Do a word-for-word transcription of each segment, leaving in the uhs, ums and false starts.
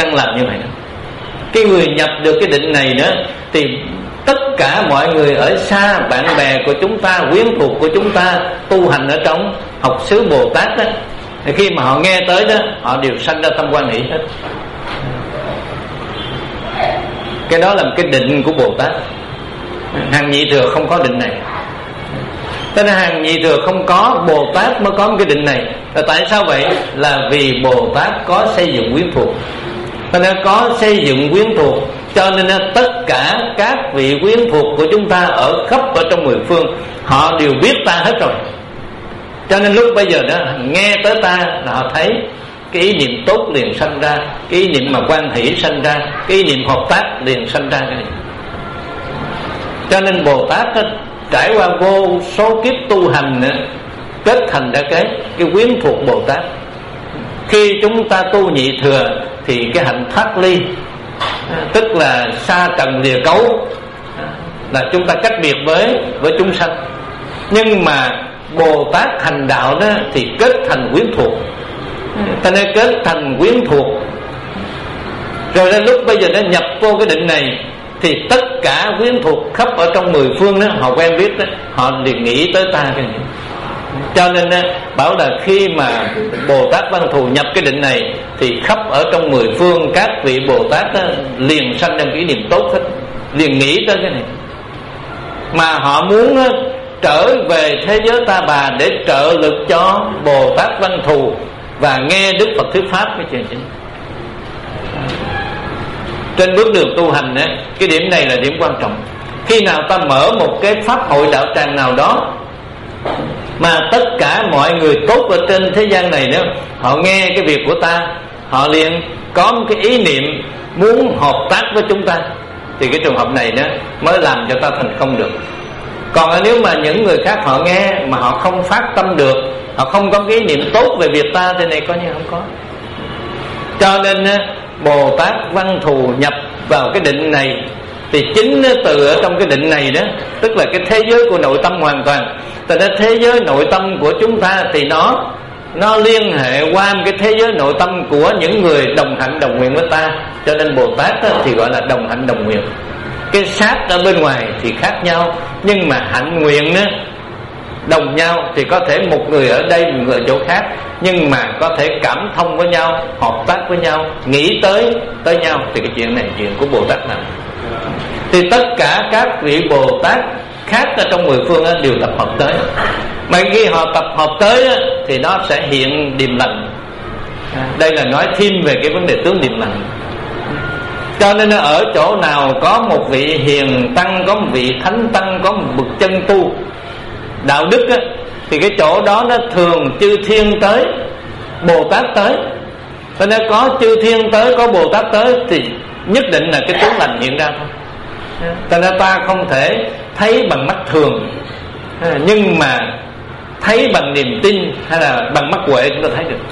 đang làm như vậy đó. Cái người nhập được cái định này nữa thì tất cả mọi người ở xa, bạn bè của chúng ta, quyến thuộc của chúng ta, tu hành ở trong học xứ Bồ Tát đó, thì khi mà họ nghe tới đó, họ đều sanh ra tâm quan hỷ hết. Cái đó là một cái định của Bồ Tát. Hàng nhị thừa không có định này. Cho nên hàng nhị thừa không có, Bồ Tát mới có một cái định này. Là tại sao vậy? Là vì Bồ Tát có xây dựng quyến thuộc. Cho nên có xây dựng quyến thuộc, cho nên tất cả các vị quyến thuộc của chúng ta ở khắp ở trong mười phương, họ đều biết ta hết rồi. Cho nên lúc bây giờ đó nghe tới ta là họ thấy cái ý niệm tốt liền sanh ra, cái ý niệm mà quan hỷ sanh ra, cái ý niệm hợp tác liền sanh ra cái này. Cho nên Bồ Tát đó, trải qua vô số kiếp tu hành nữa, kết thành ra cái cái quyến thuộc Bồ Tát. Khi chúng ta tu nhị thừa thì cái hạnh thoát ly, tức là xa trần lìa cấu, là chúng ta cách biệt với với chúng sanh. Nhưng mà Bồ Tát hành đạo đó thì kết thành quyến thuộc. Ta nên kết thành quyến thuộc, rồi đến lúc bây giờ nó nhập vô cái định này thì tất cả quyến thuộc khắp ở trong mười phương đó, họ quen biết đó, họ liền nghĩ tới ta cái này. Cho nên bảo là khi mà Bồ Tát Văn Thù nhập cái định này thì khắp ở trong mười phương các vị Bồ Tát đó, liền sanh ra cái niệm tốt hết, liền nghĩ tới cái này. Mà họ muốn đó, trở về thế giới Ta Bà để trợ lực cho Bồ Tát Văn Thù và nghe Đức Phật thuyết pháp cái chuyện chính. Trên bước đường tu hành đó, cái điểm này là điểm quan trọng. Khi nào ta mở một cái pháp hội đạo tràng nào đó mà tất cả mọi người tốt ở trên thế gian này đó, họ nghe cái việc của ta, họ liền có một cái ý niệm muốn hợp tác với chúng ta, thì cái trường hợp này đó mới làm cho ta thành công được. Còn nếu mà những người khác họ nghe mà họ không phát tâm được, họ không có cái ý niệm tốt về việc ta, thì này coi như không có. Cho nên Bồ Tát Văn Thù nhập vào cái định này thì chính từ ở trong cái định này đó, tức là cái thế giới của nội tâm hoàn toàn. Tại nên thế giới nội tâm của chúng ta thì nó nó liên hệ qua cái thế giới nội tâm của những người đồng hạnh đồng nguyện với ta. Cho nên Bồ Tát đó thì gọi là đồng hạnh đồng nguyện. Cái xác ở bên ngoài thì khác nhau, nhưng mà hạnh nguyện đó đồng nhau. Thì có thể một người ở đây, một người ở chỗ khác, nhưng mà có thể cảm thông với nhau, hợp tác với nhau, nghĩ tới tới nhau. Thì cái chuyện này chuyện của Bồ Tát nào. Thì tất cả các vị Bồ Tát khác ở trong mười phương đó, đều tập hợp tới. Mà khi họ tập hợp tới đó, thì nó sẽ hiện điềm lành. Đây là nói thêm về cái vấn đề tướng điềm lành. Cho nên ở chỗ nào có một vị hiền tăng, có một vị thánh tăng, có một bậc chân tu đạo đức á, thì cái chỗ đó nó thường chư thiên tới, Bồ Tát tới. Cho nên có chư thiên tới, có Bồ Tát tới thì nhất định là cái tướng lành hiện ra thôi. Cho nên ta không thể thấy bằng mắt thường, nhưng mà thấy bằng niềm tin hay là bằng mắt huệ chúng ta thấy được.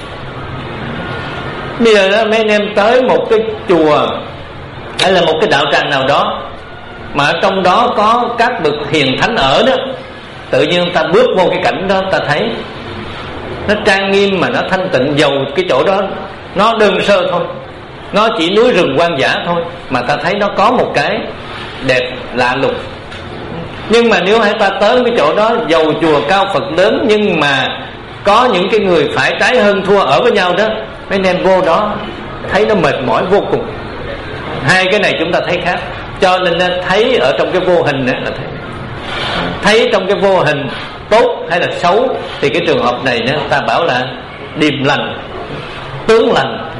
Bây giờ đó mấy anh em tới một cái chùa hay là một cái đạo tràng nào đó mà ở trong đó có các bậc hiền thánh ở đó, tự nhiên ta bước vô cái cảnh đó, ta thấy nó trang nghiêm mà nó thanh tịnh. Dầu cái chỗ đó nó đơn sơ thôi, nó chỉ núi rừng hoang dã thôi, mà ta thấy nó có một cái đẹp lạ lùng. Nhưng mà nếu hãy ta tới cái chỗ đó, dầu chùa cao Phật lớn, nhưng mà có những cái người phải trái hơn thua ở với nhau đó, mấy anh em vô đó thấy nó mệt mỏi vô cùng. Hai cái này chúng ta thấy khác. Cho nên thấy ở trong cái vô hình đó là thấy thấy trong cái vô hình tốt hay là xấu, thì cái trường hợp này nữa ta bảo là điềm lành, tướng lành.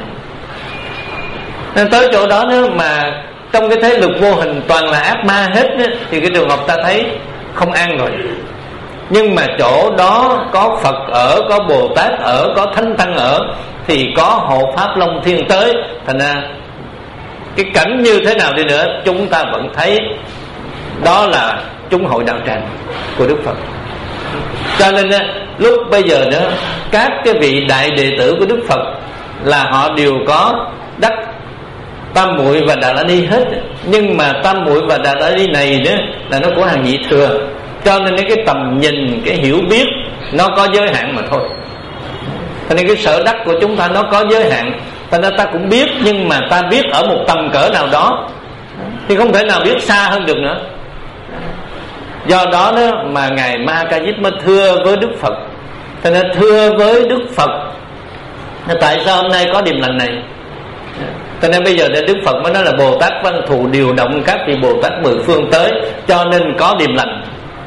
Nên tới chỗ đó nữa mà trong cái thế lực vô hình toàn là ác ma hết đó, thì cái trường hợp ta thấy không an rồi. Nhưng mà chỗ đó có Phật ở, có Bồ Tát ở, có Thánh Tăng ở, thì có hộ pháp Long Thiên tới. Thành ra cái cảnh như thế nào đi nữa, chúng ta vẫn thấy đó là chúng hội đạo tràng của Đức Phật. Cho nên lúc bây giờ nữa, các cái vị đại đệ tử của Đức Phật là họ đều có đắc Tam Muội và Đà La Ni hết. Nhưng mà Tam Muội và Đà La Ni này nữa là nó của hàng nhị thừa. Cho nên cái tầm nhìn, cái hiểu biết nó có giới hạn mà thôi. Cho nên cái sở đắc của chúng ta nó có giới hạn. Thành ra ta cũng biết, nhưng mà ta biết ở một tầm cỡ nào đó, thì không thể nào biết xa hơn được nữa. Do đó đó mà ngài Ma Ca Diếp mới thưa với Đức Phật. Thành ra thưa với Đức Phật, tại sao hôm nay có điềm lành này? Cho nên bây giờ Đức Phật mới nói là Bồ Tát Văn Thù điều động các vị Bồ Tát mười phương tới, cho nên có điềm lành.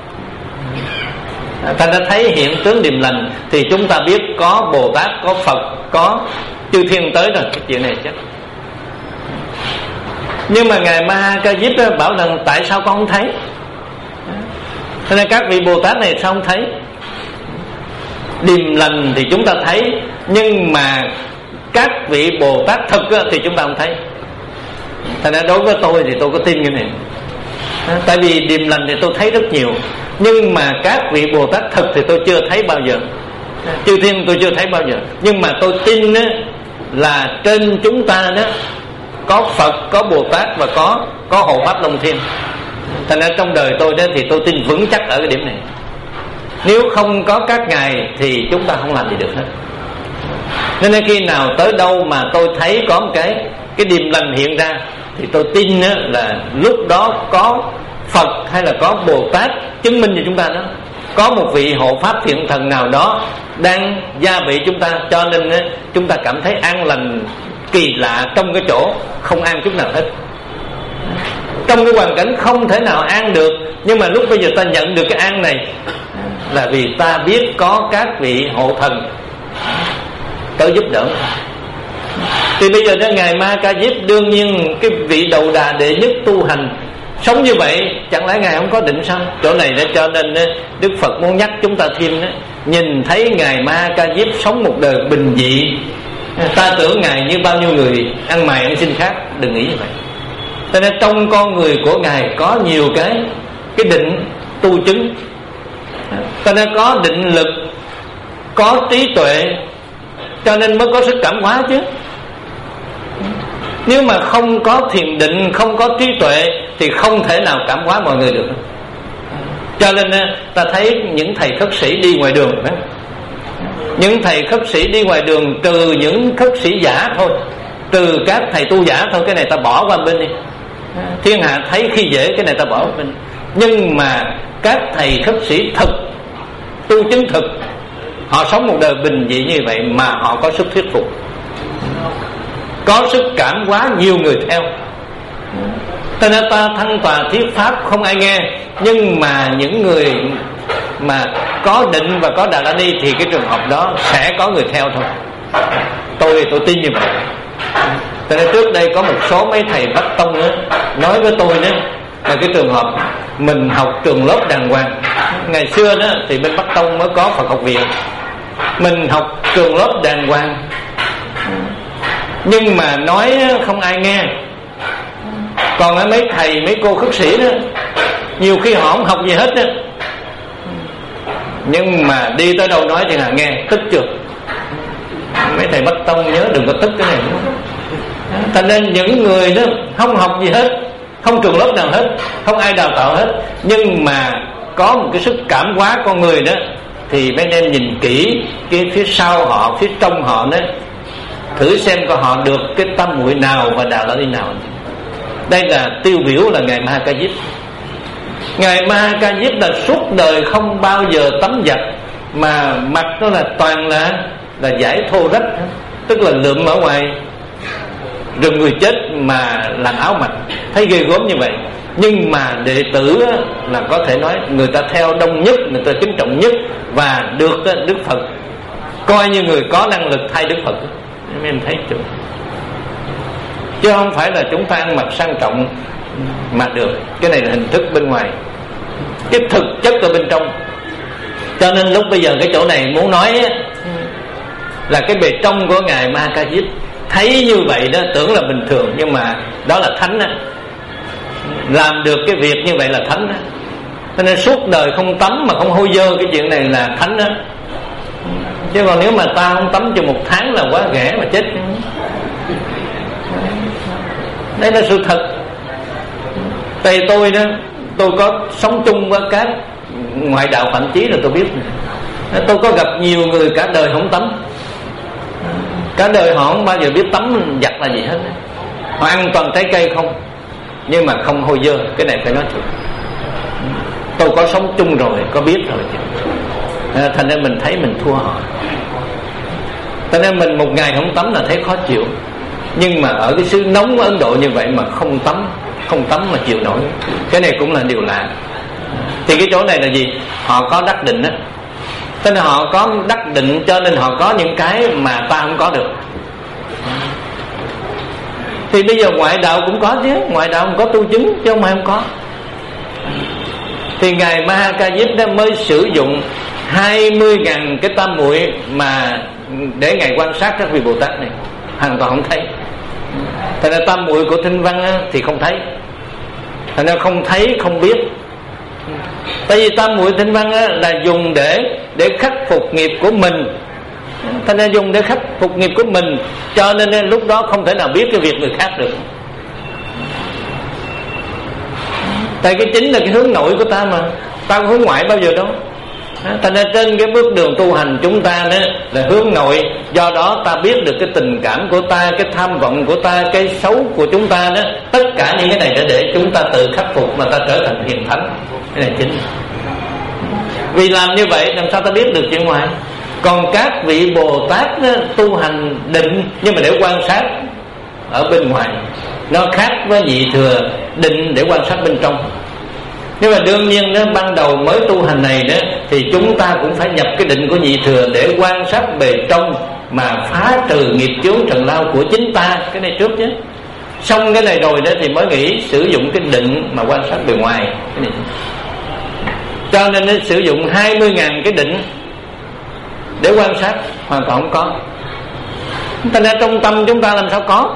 Ta đã thấy hiện tướng điềm lành thì chúng ta biết có Bồ Tát, có Phật, có chư thiên tới rồi. Cái chuyện này chắc. Nhưng mà ngài Ma Ca Diếp bảo rằng tại sao con không thấy? Cho nên các vị Bồ Tát này sao không thấy? Điềm lành thì chúng ta thấy, nhưng mà các vị Bồ Tát thực thì chúng ta không thấy. Thành ra đối với tôi thì tôi có tin cái này. Tại vì điềm lành thì tôi thấy rất nhiều, nhưng mà các vị Bồ Tát thực thì tôi chưa thấy bao giờ. Chư thiên tôi chưa thấy bao giờ. Nhưng mà tôi tin là trên chúng ta đó có Phật, có Bồ Tát và có có hộ pháp Long Thiên. Thành ra trong đời tôi đó thì tôi tin vững chắc ở cái điểm này. Nếu không có các ngài thì chúng ta không làm gì được hết. Nên khi nào tới đâu mà tôi thấy có một cái cái điềm lành hiện ra thì tôi tin là lúc đó có Phật hay là có Bồ Tát chứng minh cho chúng ta đó, có một vị hộ pháp thiện thần nào đó đang gia vị chúng ta, cho nên chúng ta cảm thấy an lành kỳ lạ trong cái chỗ không an chút nào hết. Trong cái hoàn cảnh không thể nào an được, nhưng mà lúc bây giờ ta nhận được cái an này là vì ta biết có các vị hộ thần tới giúp đỡ. Thì bây giờ đó ngài Ma Ca Diếp đương nhiên cái vị đầu đà đệ nhất tu hành sống như vậy, chẳng lẽ ngài không có định sao? Chỗ này đó cho nên Đức Phật muốn nhắc chúng ta thêm đó, nhìn thấy ngài Ma Ca Diếp sống một đời bình dị, ta tưởng ngài như bao nhiêu người ăn mày ăn xin khác, đừng nghĩ như vậy. Cho nên trong con người của ngài có nhiều cái cái định tu chứng, cho nên có định lực, có trí tuệ, cho nên mới có sức cảm hóa chứ. Nếu mà không có thiền định, không có trí tuệ thì không thể nào cảm hóa mọi người được. Cho nên ta thấy những thầy khất sĩ đi ngoài đường đó, những thầy khất sĩ đi ngoài đường, trừ những khất sĩ giả thôi, trừ các thầy tu giả thôi, cái này ta bỏ qua bên đi. Thiên hạ thấy khi dễ, cái này ta bỏ qua bên. Nhưng mà các thầy khất sĩ thực, tu chứng thực, họ sống một đời bình dị như vậy mà họ có sức thuyết phục, có sức cảm hóa nhiều người theo. Cho nên ta thăng tòa thuyết pháp không ai nghe, nhưng mà những người mà có định và có Đà La Ni thì cái trường hợp đó sẽ có người theo thôi. Tôi tôi tin như vậy. Cho nên trước đây có một số mấy thầy Bắc Tông đó, nói với tôi đó là cái trường hợp mình học trường lớp đàng hoàng. Ngày xưa đó thì bên Bắc Tông mới có Phật học viện, mình học trường lớp đàng hoàng, nhưng mà nói không ai nghe. Còn ở mấy thầy mấy cô khất sĩ đó, nhiều khi họ không học gì hết đó, nhưng mà đi tới đâu nói thì là nghe, tức chưa? Mấy thầy Bắc Tông nhớ đừng có tức cái này nữa. Thành nên những người đó không học gì hết, không trường lớp nào hết, không ai đào tạo hết, nhưng mà có một cái sức cảm hóa con người đó, thì mấy em nhìn kỹ cái phía sau họ, phía trong họ đó, thử xem coi họ được cái tâm muội nào và Đà La Ni nào. Đây là tiêu biểu là ngài Ma Ca Diếp. Ngài Ma Ca Diếp là suốt đời không bao giờ tắm giặt, mà mặt nó là toàn là là giải thô rách, tức là lượm ở ngoài rừng người chết mà làm áo mặc, thấy ghê gớm như vậy. Nhưng mà đệ tử là có thể nói người ta theo đông nhất, người ta kính trọng nhất, và được Đức Phật coi như người có năng lực thay Đức Phật. Em thấy chưa? Chứ không phải là chúng ta ăn mặc sang trọng mà được. Cái này là hình thức bên ngoài, cái thực chất ở bên trong. Cho nên lúc bây giờ cái chỗ này muốn nói á, là cái bề trong của ngài Ma Ca Diếp thấy như vậy đó, tưởng là bình thường, nhưng mà đó là thánh á. Làm được cái việc như vậy là thánh á. Cho nên suốt đời không tắm mà không hôi dơ, cái chuyện này là thánh á. Chứ còn nếu mà ta không tắm cho một tháng là quá ghẻ mà chết. Đây là sự thật. Tại tôi đó, tôi có sống chung với các ngoại đạo Phạm Chí là tôi biết. Tôi có gặp nhiều người cả đời không tắm, Cả đời họ không bao giờ biết tắm giặt là gì hết. Họ ăn toàn trái cây không, nhưng mà không hôi dơ. Cái này phải nói thật. Tôi có sống chung rồi, có biết rồi. À, thành ra mình thấy mình thua họ. Thành ra mình một ngày không tắm là thấy khó chịu. Nhưng mà ở cái xứ nóng của Ấn Độ như vậy mà không tắm, không tắm mà chịu nổi, cái này cũng là điều lạ. Thì cái chỗ này là gì? Họ có đắc định á. Cho nên họ có đắc định, cho nên họ có những cái mà ta không có được. Thì bây giờ ngoại đạo cũng có chứ, ngoại đạo cũng có tu chứng chứ không phải không có. Thì ngài Ma Ha Ca Diếp đã mới sử dụng hai mươi ngàn cái tam muội mà để ngài quan sát các vị Bồ Tát này, hoàn toàn không thấy. Thành ra tam muội của Thinh Văn á, thì không thấy. Thành ra không thấy, không biết. Tại vì tam muội Thinh Văn á, là dùng để để khắc phục nghiệp của mình. Thành ra dùng để khắc phục nghiệp của mình, cho nên lúc đó không thể nào biết cái việc người khác được. Tại cái chính là cái hướng nội của ta mà, ta không hướng ngoại bao giờ đâu. Thành ra trên cái bước đường tu hành chúng ta đó là hướng nội. Do đó ta biết được cái tình cảm của ta, cái tham vọng của ta, cái xấu của chúng ta đó. Tất cả những cái này để, để chúng ta tự khắc phục mà ta trở thành hiền thánh. Cái này chính. Vì làm như vậy làm sao ta biết được chuyện ngoài. Còn các vị Bồ Tát đó, tu hành định nhưng mà để quan sát ở bên ngoài, nó khác với nhị thừa định để quan sát bên trong. Nhưng mà đương nhiên đó, ban đầu mới tu hành này đó, thì chúng ta cũng phải nhập cái định của nhị thừa để quan sát bề trong mà phá trừ nghiệp chướng trần lao của chính ta. Cái này trước chứ. Xong cái này rồi đó thì mới nghĩ sử dụng cái định mà quan sát bề ngoài. Cái này. Cho nên nó sử dụng hai mươi ngàn cái định để quan sát, hoàn toàn không có. Thành ra trong tâm chúng ta làm sao có.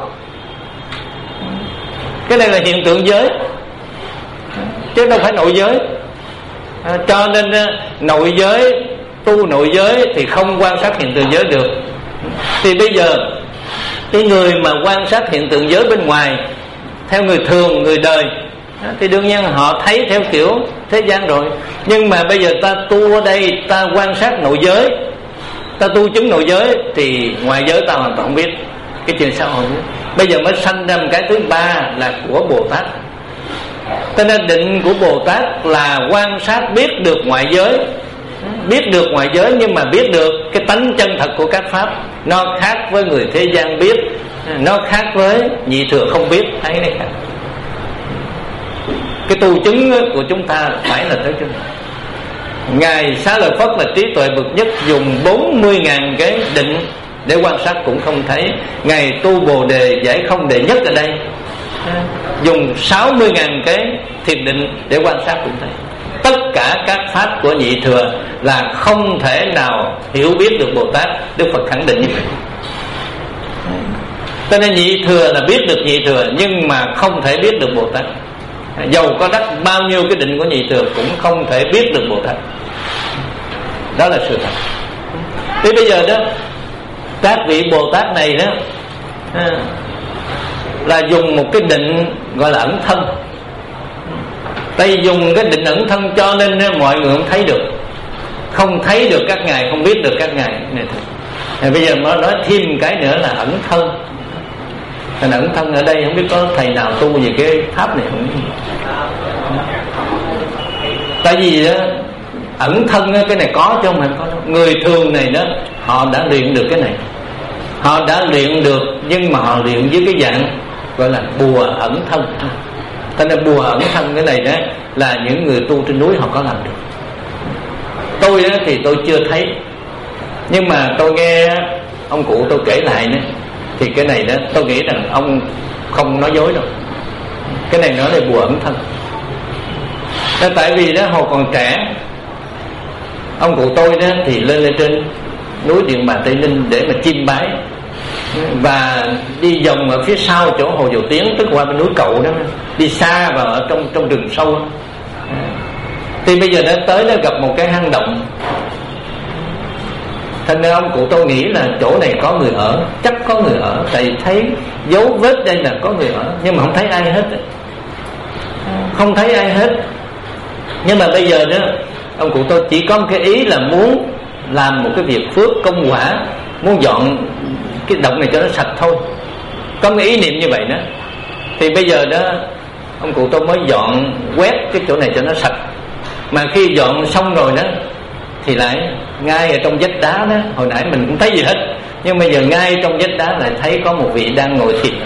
Cái này là hiện tượng giới, chứ đâu phải nội giới. À, cho nên nội giới, tu nội giới thì không quan sát hiện tượng giới được. Thì bây giờ cái người mà quan sát hiện tượng giới bên ngoài theo người thường, người đời, thì đương nhiên họ thấy theo kiểu thế gian rồi. Nhưng mà bây giờ ta tu ở đây, ta quan sát nội giới, ta tu chứng nội giới, thì ngoài giới ta hoàn toàn không biết cái chuyện xã hội. Bây giờ mới sanh ra một cái thứ ba là của Bồ Tát. Cho nên định của Bồ Tát là quan sát biết được ngoại giới, biết được ngoại giới nhưng mà biết được cái tánh chân thật của các pháp. Nó khác với người thế gian biết, nó khác với nhị thừa không biết. Thấy này khác. Cái tu chứng của chúng ta phải là tới chỗ này. Ngài Xá Lợi Phất là trí tuệ bậc nhất, dùng bốn mươi ngàn cái định để quan sát cũng không thấy. Ngài tu Bồ Đề giải không đệ nhất ở đây, dùng sáu mươi ngàn cái thiền định để quan sát cũng thấy. Tất cả các pháp của nhị thừa là không thể nào hiểu biết được Bồ Tát. Đức Phật khẳng định như vậy. Cho nên nhị thừa là biết được nhị thừa, nhưng mà không thể biết được Bồ Tát. Dầu có đắc bao nhiêu cái định của nhị thừa cũng không thể biết được Bồ Tát. Đó là sự thật. Thế bây giờ đó, các vị Bồ Tát này đó là dùng một cái định gọi là ẩn thân. Tại vì dùng cái định ẩn thân cho nên mọi người không thấy được, không thấy được các ngài, không biết được các ngài này. Thì bây giờ mới nói thêm cái nữa là ẩn thân. Thành ẩn thân ở đây không biết có thầy nào tu về cái pháp này không? Tại vì đó, ẩn thân đó, cái này có chứ không phải có đâu. Người thường này đó, họ đã luyện được cái này, họ đã luyện được, nhưng mà họ luyện với cái dạng gọi là bùa ẩn thân. Cho nên bùa ẩn thân cái này đó là những người tu trên núi họ có làm được. Tôi đó thì tôi chưa thấy, nhưng mà tôi nghe ông cụ tôi kể lại nữa, thì cái này đó tôi nghĩ rằng ông không nói dối đâu. Cái này nói là bùa ẩn thân. Đó, tại vì đó hồi còn trẻ, ông cụ tôi đó thì lên lên trên núi Điện Bàn Tây Ninh để mà chiêm bái, và đi vòng ở phía sau chỗ hồ Dầu Tiếng, tức qua bên núi Cậu đó, đi xa vào ở trong trong rừng sâu đó. Thì bây giờ nó tới nó gặp một cái hang động. Thành ra ông cụ tôi nghĩ là chỗ này có người ở, chắc có người ở, tại thấy dấu vết đây là có người ở, nhưng mà không thấy ai hết, không thấy ai hết. Nhưng mà bây giờ đó, ông cụ tôi chỉ có một cái ý là muốn làm một cái việc phước công quả, muốn dọn cái động này cho nó sạch thôi, có một ý niệm như vậy đó. Thì bây giờ đó ông cụ tôi mới dọn quét cái chỗ này cho nó sạch, mà khi dọn xong rồi đó thì lại ngay ở trong vách đá đó, hồi nãy mình cũng thấy gì hết, nhưng bây giờ ngay trong vách đá lại thấy có một vị đang ngồi thiền.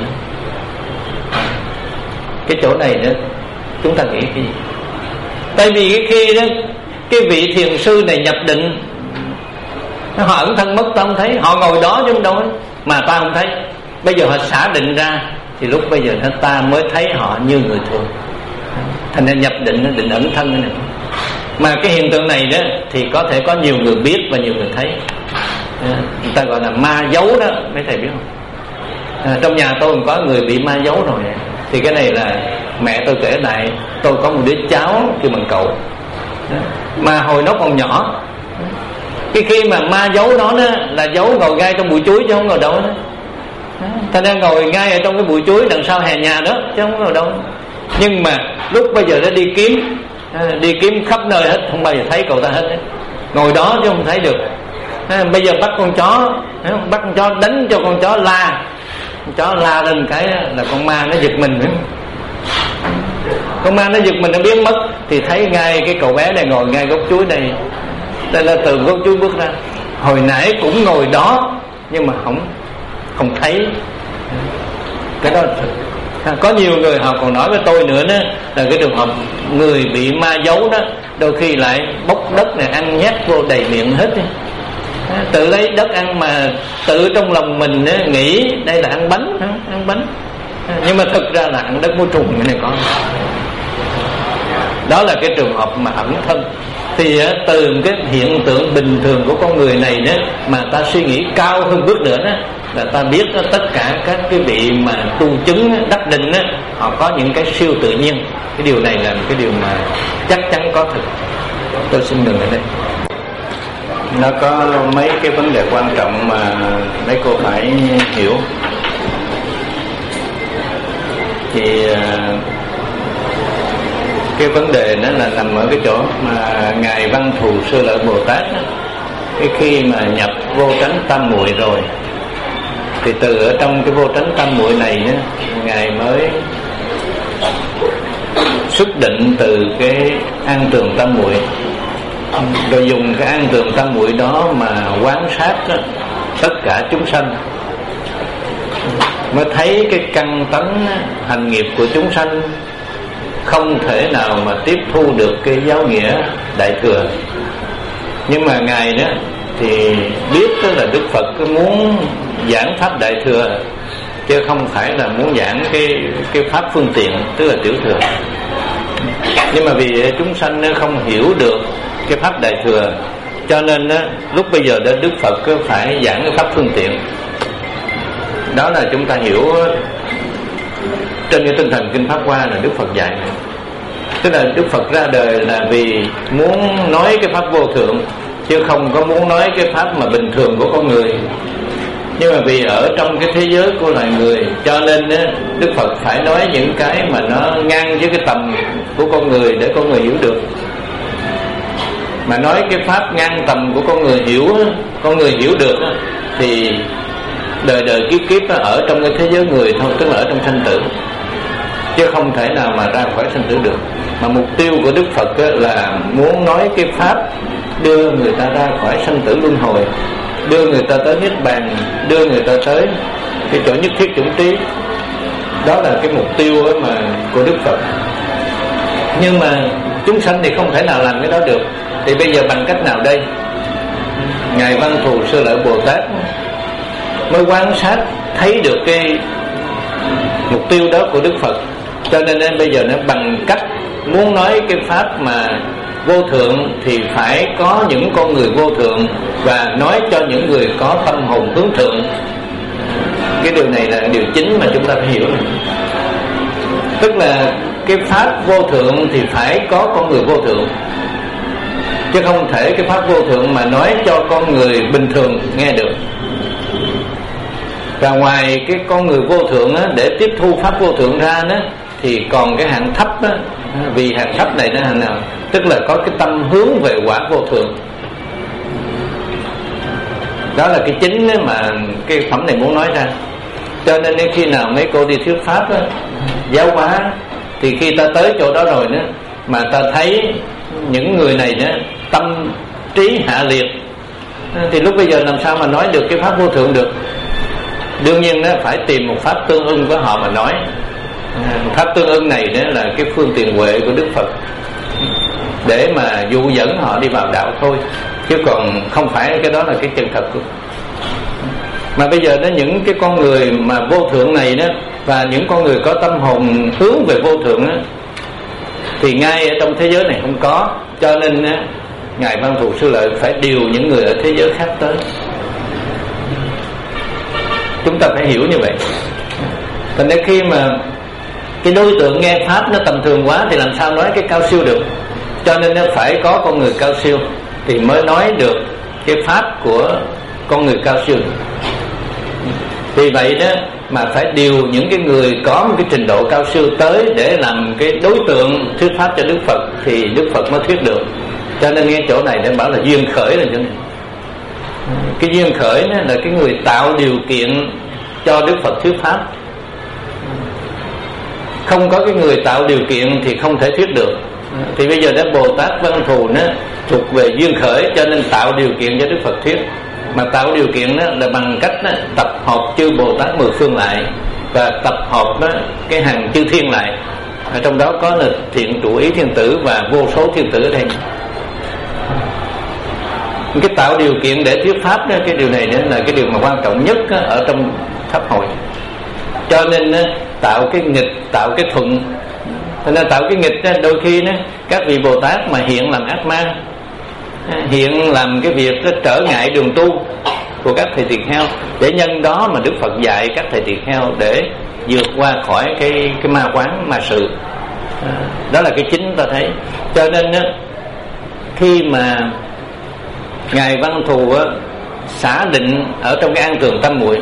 Cái chỗ này đó chúng ta nghĩ cái gì? Tại vì cái khi đó cái vị thiền sư này nhập định, họ ẩn thân mất ta không thấy, họ ngồi đó chứ không đâu mà ta không thấy. Bây giờ họ xả định ra thì lúc bây giờ ta mới thấy họ như người thường. Thành ra nhập định, định ẩn thân này. Mà cái hiện tượng này đó thì có thể có nhiều người biết và nhiều người thấy. Người ta gọi là ma giấu đó, mấy thầy biết không? À, trong nhà tôi còn có người bị ma giấu rồi. Thì cái này là mẹ tôi kể lại, tôi có một đứa cháu kêu bằng cậu, mà hồi nó còn nhỏ, cái khi mà ma giấu nó đó là giấu ngồi ngay trong bụi chuối chứ không ngồi đâu đó. Thành ra ngồi ngay ở trong cái bụi chuối đằng sau hè nhà đó chứ không ngồi đâu. Nhưng mà lúc bây giờ nó đi kiếm, đi kiếm khắp nơi hết, không bao giờ thấy cậu ta hết ấy. Ngồi đó chứ không thấy được. Bây giờ bắt con chó, bắt con chó đánh cho con chó la, con chó la lên cái là con ma nó giật mình. Con ma nó giật mình, nó biến mất thì thấy ngay cái cậu bé này ngồi ngay gốc chuối này. Đây là từ gốc chuối bước ra, hồi nãy cũng ngồi đó nhưng mà không không thấy. Cái đó có nhiều người họ còn nói với tôi nữa đó, là cái trường hợp người bị ma giấu đó đôi khi lại bốc đất này ăn nhét vô đầy miệng hết, tự lấy đất ăn mà tự trong lòng mình nghĩ đây là ăn bánh, ăn bánh, nhưng mà thực ra là ăn đất muối trùng. Cái này có, đó là cái trường hợp mà ẩn thân. Thì từ cái hiện tượng bình thường của con người này đó mà ta suy nghĩ cao hơn bước nữa đó, là ta biết đó, tất cả các cái vị mà tu chứng đắc định đó, họ có những cái siêu tự nhiên. Cái điều này là cái điều mà chắc chắn có thực. Tôi xin ngừng ở đây. Nó có mấy cái vấn đề quan trọng mà mấy cô phải hiểu. Thì cái vấn đề đó là nằm ở cái chỗ mà ngài Văn Thù Sư Lợi Bồ Tát đó, cái khi mà nhập vô tránh tam muội rồi thì từ ở trong cái vô tránh tam muội này đó, ngài mới xuất định từ cái an tường tam muội, rồi dùng cái an tường tam muội đó mà quán sát đó, tất cả chúng sanh, mới thấy cái căn tánh hành nghiệp của chúng sanh không thể nào mà tiếp thu được cái giáo nghĩa đại thừa. Nhưng mà ngài đó thì biết đó là Đức Phật cứ muốn giảng pháp đại thừa chứ không phải là muốn giảng cái cái pháp phương tiện, tức là tiểu thừa. Nhưng mà vì chúng sanh không hiểu được cái pháp đại thừa, cho nên đó, lúc bây giờ đó Đức Phật cứ phải giảng cái pháp phương tiện. Đó là chúng ta hiểu trên cái tinh thần Kinh Pháp Hoa là Đức Phật dạy. Tức là Đức Phật ra đời là vì muốn nói cái pháp vô thượng, chứ không có muốn nói cái pháp mà bình thường của con người. Nhưng mà vì ở trong cái thế giới của loài người, cho nên Đức Phật phải nói những cái mà nó ngang với cái tầm của con người để con người hiểu được. Mà nói cái pháp ngang tầm của con người hiểu, con người hiểu được thì đời đời kiếp kiếp ở trong cái thế giới người thôi, tức là ở trong sanh tử, chứ không thể nào mà ra khỏi sanh tử được. Mà mục tiêu của Đức Phật là muốn nói cái pháp đưa người ta ra khỏi sanh tử luân hồi, đưa người ta tới niết bàn, đưa người ta tới cái chỗ nhất thiết chủng trí. Đó là cái mục tiêu mà của Đức Phật. Nhưng mà chúng sanh thì không thể nào làm cái đó được. Thì bây giờ bằng cách nào đây? Ngài Văn Thù Sư Lợi Bồ Tát mới quan sát thấy được cái mục tiêu đó của Đức Phật. Cho nên bây giờ nó bằng cách muốn nói cái pháp mà vô thượng thì phải có những con người vô thượng, và nói cho những người có tâm hồn hướng thượng. Cái điều này là điều chính mà chúng ta phải hiểu. Tức là cái pháp vô thượng thì phải có con người vô thượng, chứ không thể cái pháp vô thượng mà nói cho con người bình thường nghe được. Và ngoài cái con người vô thượng á, để tiếp thu pháp vô thượng ra đó, thì còn cái hạng thấp á, vì hạng thấp này nó hạng nào, tức là có cái tâm hướng về quả vô thượng. Đó là cái chính mà cái phẩm này muốn nói ra. Cho nên khi nào mấy cô đi thuyết pháp đó, giáo hóa, thì khi ta tới chỗ đó rồi đó, mà ta thấy những người này đó tâm trí hạ liệt, thì lúc bây giờ làm sao mà nói được cái pháp vô thượng được? Đương nhiên đó phải tìm một pháp tương ưng với họ mà nói. Pháp tương ưng này đó là cái phương tiền huệ của Đức Phật, để mà dụ dẫn họ đi vào đạo thôi, chứ còn không phải cái đó là cái chân thật của. Mà bây giờ đó những cái con người mà vô thượng này đó, và những con người có tâm hồn hướng về vô thượng đó, thì ngay ở trong thế giới này không có. Cho nên đó, Ngài Văn Thù Sư Lợi phải điều những người ở thế giới khác tới. Chúng ta phải hiểu như vậy. Thành ra khi mà cái đối tượng nghe pháp nó tầm thường quá thì làm sao nói cái cao siêu được. Cho nên nó phải có con người cao siêu thì mới nói được cái pháp của con người cao siêu. Vì vậy đó mà phải điều những cái người có một cái trình độ cao siêu tới để làm cái đối tượng thuyết pháp cho Đức Phật, thì Đức Phật mới thuyết được. Cho nên nghe chỗ này để bảo là duyên khởi là chỗ này. Cái duyên khởi đó là cái người tạo điều kiện cho Đức Phật thuyết pháp. Không có cái người tạo điều kiện thì không thể thuyết được. Thì bây giờ đó Bồ Tát Văn Thù nó thuộc về duyên khởi, cho nên tạo điều kiện cho Đức Phật thuyết. Mà tạo điều kiện đó là bằng cách đó, tập hợp chư Bồ Tát mười phương lại, và tập hợp đó, cái hàng chư thiên lại. Ở trong đó có là thiện trụ ý thiên tử và vô số thiên tử ở đây. Cái tạo điều kiện để thuyết pháp đó, cái điều này đó là cái điều mà quan trọng nhất đó, ở trong pháp hội. Cho nên đó, tạo cái nghịch, tạo cái thuận. Cho nên tạo cái nghịch đó, đôi khi đó, các vị Bồ Tát mà hiện làm ác ma, hiện làm cái việc đó, trở ngại đường tu của các thầy tỳ kheo, để nhân đó mà Đức Phật dạy các thầy tỳ kheo để vượt qua khỏi cái cái ma quán ma sự. Đó là cái chính ta thấy. Cho nên đó, khi mà Ngài Văn Thù á, xả định ở trong cái an tường tam muội,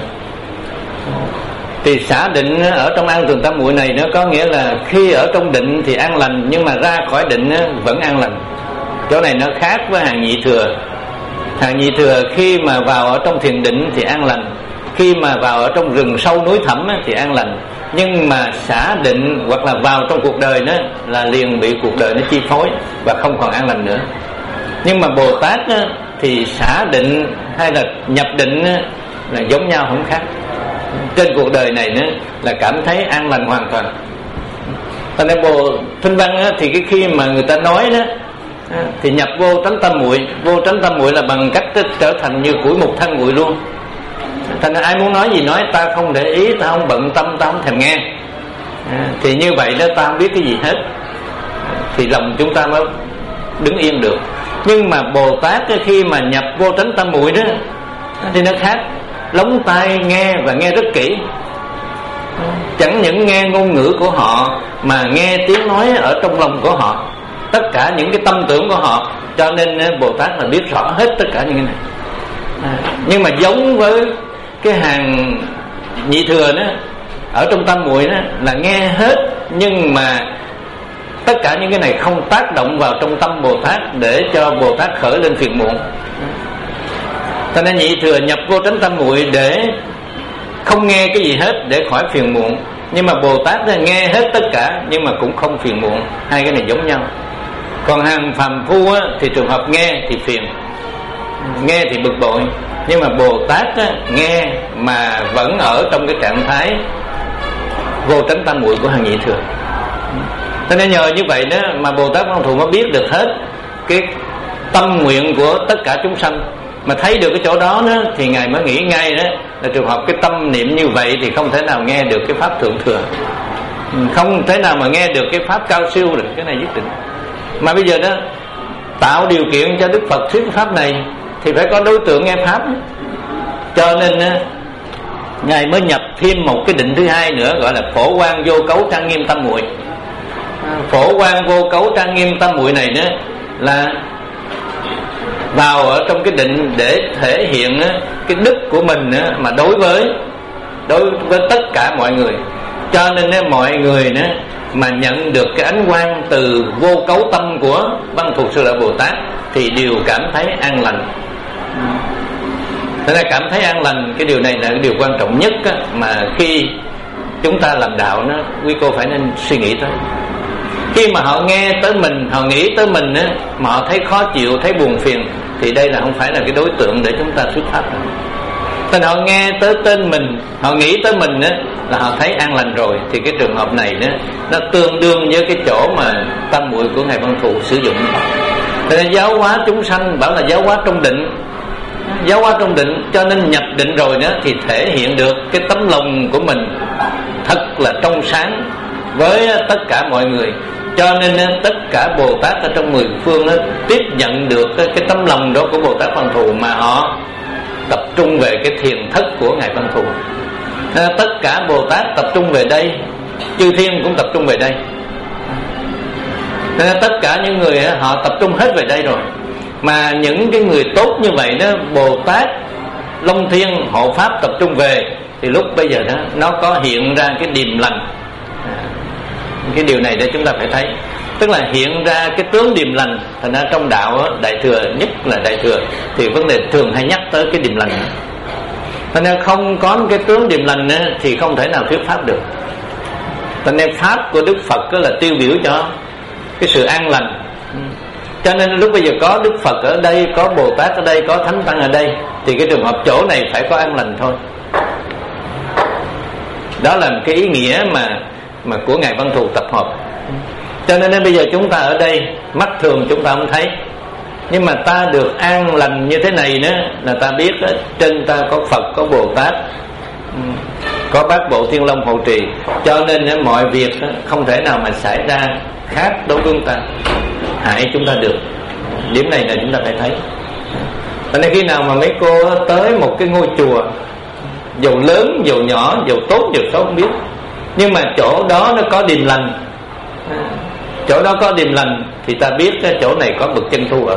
thì xả định ở trong an tường tam muội này nó có nghĩa là khi ở trong định thì an lành, nhưng mà ra khỏi định vẫn an lành. Chỗ này nó khác với hàng nhị thừa. Hàng nhị thừa khi mà vào ở trong thiền định thì an lành, khi mà vào ở trong rừng sâu núi thẳm thì an lành, nhưng mà xả định hoặc là vào trong cuộc đời đó là liền bị cuộc đời nó chi phối và không còn an lành nữa. Nhưng mà Bồ Tát đó, thì xả định hay là nhập định đó, là giống nhau không khác. Trên cuộc đời này nữa là cảm thấy an lành hoàn toàn. Thành ra Bồ Thanh Văn đó, thì cái khi mà người ta nói đó thì nhập vô tránh tâm muội. Vô tránh tâm muội là bằng cách trở thành như củi mục than nguội luôn. Thành ra ai muốn nói gì nói, ta không để ý, ta không bận tâm, ta không thèm nghe. À, thì như vậy đó ta không biết cái gì hết, thì lòng chúng ta mới đứng yên được. Nhưng mà Bồ Tát khi mà nhập vô tránh tâm muội đó thì nó khác. Lóng tai nghe và nghe rất kỹ, chẳng những nghe ngôn ngữ của họ mà nghe tiếng nói ở trong lòng của họ, tất cả những cái tâm tưởng của họ. Cho nên Bồ Tát là biết rõ hết tất cả những cái này. À, nhưng mà giống với cái hàng nhị thừa đó, ở trong tâm muội đó là nghe hết, nhưng mà tất cả những cái này không tác động vào trong tâm Bồ Tát để cho Bồ Tát khởi lên phiền muộn. Cho nên nhị thừa nhập vô tránh tâm muội để không nghe cái gì hết để khỏi phiền muộn. Nhưng mà Bồ Tát nghe hết tất cả nhưng mà cũng không phiền muộn. Hai cái này giống nhau. Còn hàng phàm phu á, thì trường hợp nghe thì phiền, nghe thì bực bội. Nhưng mà Bồ Tát á, nghe mà vẫn ở trong cái trạng thái vô tránh tâm muội của hàng nhị thừa. Cho nên nhờ như vậy đó mà Bồ Tát Văn Thù mới biết được hết cái tâm nguyện của tất cả chúng sanh. Mà thấy được cái chỗ đó, đó thì Ngài mới nghĩ ngay đó là trường hợp cái tâm niệm như vậy thì không thể nào nghe được cái pháp thượng thừa, không thể nào mà nghe được cái pháp cao siêu được. Cái này nhất định. Mà bây giờ đó tạo điều kiện cho Đức Phật thuyết pháp này thì phải có đối tượng nghe pháp. Cho nên đó, Ngài mới nhập thêm một cái định thứ hai nữa, gọi là phổ quang vô cấu trang nghiêm tâm muội. Phổ quang vô cấu trang nghiêm tâm muội này đó là vào ở trong cái định để thể hiện cái đức của mình mà đối với đối với tất cả mọi người. Cho nên mọi người đó mà nhận được cái ánh quang từ vô cấu tâm của Văn Thù Sư Lợi Bồ Tát thì đều cảm thấy an lành. Thế nên cảm thấy an lành, cái điều này là cái điều quan trọng nhất á, mà khi chúng ta làm đạo nó, quý cô phải nên suy nghĩ tới. Khi mà họ nghe tới mình, họ nghĩ tới mình á, mà họ thấy khó chịu, thấy buồn phiền, thì đây là không phải là cái đối tượng để chúng ta thuyết pháp đâu. Nên họ nghe tới tên mình, họ nghĩ tới mình á, là họ thấy an lành rồi, thì cái trường hợp này đó, nó tương đương với cái chỗ mà tam muội của Ngài Văn Thù sử dụng. Nên giáo hóa chúng sanh bảo là giáo hóa trong định, giáo hóa trong định, cho nên nhập định rồi đó thì thể hiện được cái tấm lòng của mình thật là trong sáng với tất cả mọi người. Cho nên tất cả Bồ Tát ở trong mười phương đó, tiếp nhận được cái, cái tấm lòng đó của Bồ Tát Văn Thù, mà họ tập trung về cái thiền thất của Ngài Văn Thù. Tất cả Bồ Tát tập trung về đây, chư thiên cũng tập trung về đây. Nên tất cả những người họ tập trung hết về đây rồi. Mà những cái người tốt như vậy đó, Bồ Tát Long Thiên hộ pháp tập trung về, thì lúc bây giờ đó nó có hiện ra cái điềm lành. Cái điều này để chúng ta phải thấy, tức là hiện ra cái tướng điềm lành. Thành ra trong đạo đó, Đại Thừa, nhất là Đại Thừa, thì vấn đề thường hay nhắc tới cái điềm lành. Thành ra không có cái tướng điềm lành đó, thì không thể nào thuyết pháp được. Thành ra pháp của Đức Phật đó là tiêu biểu cho cái sự an lành. Cho nên lúc bây giờ có Đức Phật ở đây, có Bồ Tát ở đây, có Thánh Tăng ở đây, thì cái trường hợp chỗ này phải có an lành thôi. Đó là cái ý nghĩa mà mà của Ngài Văn Thù tập hợp. Cho nên đến bây giờ chúng ta ở đây, mắt thường chúng ta không thấy, nhưng mà ta được an lành như thế này nữa, là ta biết đó, trên ta có Phật, có Bồ Tát, có bát bộ Thiên Long hộ trì. Cho nên mọi việc không thể nào mà xảy ra khác đối với chúng ta, hại chúng ta được. Điểm này là chúng ta phải thấy. Cho nên khi nào mà mấy cô tới một cái ngôi chùa, dầu lớn, dầu nhỏ, dầu tốt, dầu xấu không biết, nhưng mà chỗ đó nó có điềm lành, chỗ đó có điềm lành, thì ta biết cái chỗ này có bậc chân tu ở.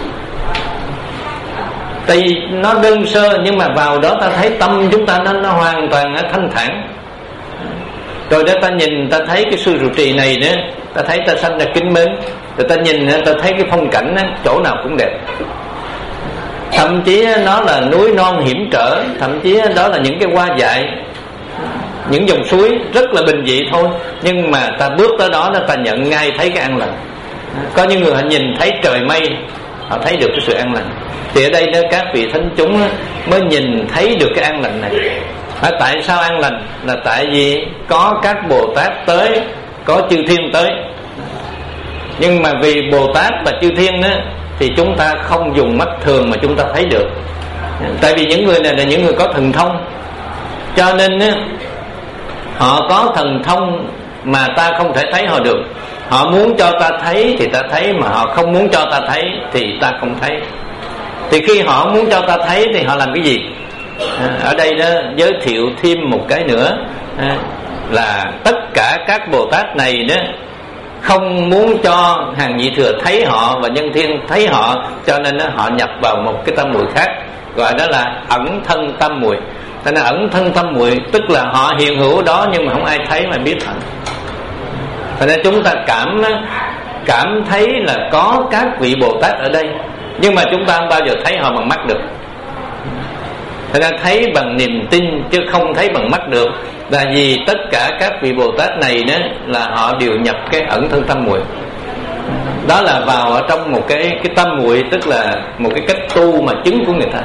Tại vì nó đơn sơ, nhưng mà vào đó ta thấy tâm chúng ta nó, nó hoàn toàn thanh thản. Rồi đó ta nhìn, ta thấy cái sư trụ trì này nữa, ta thấy ta sanh ra kính mến. Rồi ta nhìn, ta thấy cái phong cảnh đó, chỗ nào cũng đẹp. Thậm chí nó là núi non hiểm trở, thậm chí đó là những cái hoa dại, những dòng suối rất là bình dị thôi, nhưng mà ta bước tới đó, đó ta nhận ngay thấy cái an lành. Có những người họ nhìn thấy trời mây, họ thấy được cái sự an lành. Thì ở đây đó, các vị thánh chúng mới nhìn thấy được cái an lành này. À, tại sao an lành? Là tại vì có các Bồ Tát tới, có chư thiên tới. Nhưng mà vì Bồ Tát và chư thiên đó, thì chúng ta không dùng mắt thường mà chúng ta thấy được. Tại vì những người này là những người có thần thông, cho nên đó, họ có thần thông mà ta không thể thấy họ được. Họ muốn cho ta thấy thì ta thấy, mà họ không muốn cho ta thấy thì ta không thấy. Thì khi họ muốn cho ta thấy thì họ làm cái gì? À, ở đây đó giới thiệu thêm một cái nữa, à, là tất cả các Bồ Tát này đó không muốn cho hàng nhị thừa thấy họ và nhân thiên thấy họ, cho nên đó, họ nhập vào một cái tam muội khác, gọi đó là ẩn thân tam muội. Thế nên ẩn thân tam muội tức là họ hiện hữu đó nhưng mà không ai thấy mà biết thật. Thế nên chúng ta cảm cảm thấy là có các vị Bồ Tát ở đây, nhưng mà chúng ta không bao giờ thấy họ bằng mắt được. Thế nên thấy bằng niềm tin chứ không thấy bằng mắt được, là vì tất cả các vị Bồ Tát này đó là họ đều nhập cái ẩn thân tam muội. Đó là vào ở trong một cái cái tam muội, tức là một cái cách tu mà chứng của người ta.